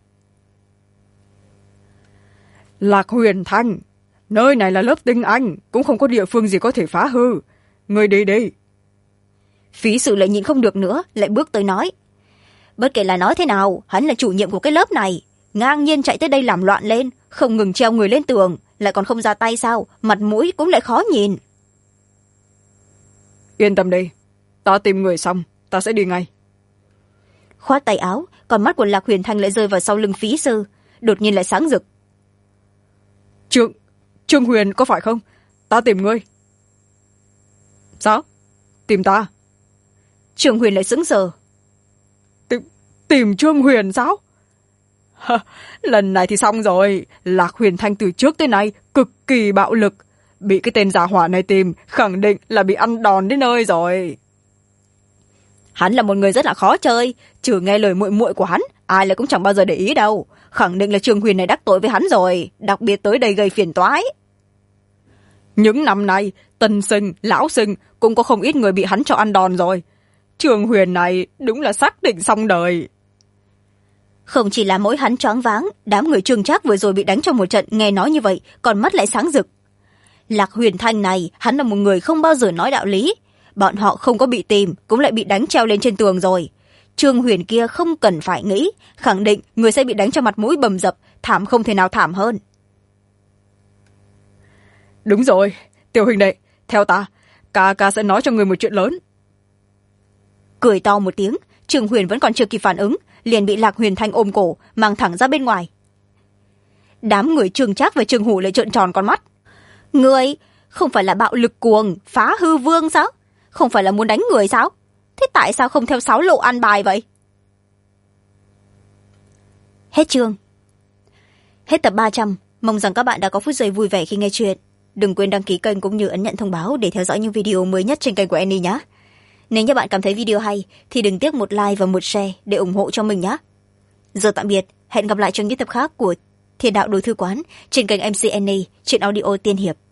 Lạc Huyền Thanh, nơi này là lớp tinh Anh, cũng không có địa phương gì có thể phá hư. Người đi đi. Phí sự lại nhịn không được nữa, lại bước tới nói. Bất kể là nói thế nào, hắn là chủ nhiệm của cái lớp này, ngang nhiên chạy tới đây làm loạn lên, không ngừng treo người lên tường, lại còn không ra tay sao, mặt mũi cũng lại khó nhìn. Yên tâm đi, ta tìm người xong, ta sẽ đi ngay. Khoát tay áo, còn mắt của Lạc Huyền Thanh lại rơi vào sau lưng phí sư, đột nhiên lại sáng rực. Trương Huyền có phải không? Ta tìm ngươi. Sao? Tìm ta? Trương Huyền lại sững sờ. Tìm Trương Huyền sao? Lần này thì xong rồi. Lạc Huyền Thanh từ trước tới nay cực kỳ bạo lực, bị cái tên giả hỏa này tìm, khẳng định là bị ăn đòn đến nơi rồi. Hắn là một người rất là khó chơi, trừ nghe lời muội muội của hắn, ai lại cũng chẳng bao giờ để ý đâu. Khẳng định là Trương Huyền này đắc tội với hắn rồi, đặc biệt tới đây gây phiền toái. Những năm nay, tân sinh, lão sinh cũng có không ít người bị hắn cho ăn đòn rồi. Trương Huyền này đúng là xác định xong đời. Không chỉ là mỗi hắn choáng váng, đám người Trương Trác vừa rồi bị đánh trong một trận nghe nói như vậy, còn mắt lại sáng rực. Lạc Huyền Thanh này, hắn là một người không bao giờ nói đạo lý. Bọn họ không có bị tìm, cũng lại bị đánh treo lên trên tường rồi. Trương Huyền kia không cần phải nghĩ, khẳng định người sẽ bị đánh cho mặt mũi bầm dập, thảm không thể nào thảm hơn. Đúng rồi, tiểu huynh đệ, theo ta, ca sẽ nói cho người một chuyện lớn. Cười to một tiếng, Trương Huyền vẫn còn chưa kịp phản ứng, liền bị Lạc Huyền Thanh ôm cổ, mang thẳng ra bên ngoài. Đám người Trương Trác và Trương Hủ lại trợn tròn con mắt. Người không phải là bạo lực cuồng, phá hư vương sao? Không phải là muốn đánh người sao? Thế tại sao không theo 6 lộ ăn bài vậy? Hết chương. Hết tập 300, Mong rằng các bạn đã có phút giây vui vẻ khi nghe chuyện. Đừng quên đăng ký kênh cũng như ấn nhận thông báo để theo dõi những video mới nhất trên kênh của Annie nhé. Nếu như bạn cảm thấy video hay thì đừng tiếc một like và một share để ủng hộ cho mình nhé. Giờ tạm biệt, hẹn gặp lại trong những tập khác của Thiên Đạo Đồ Thư Quán trên kênh MC Annie, truyện audio tiên hiệp.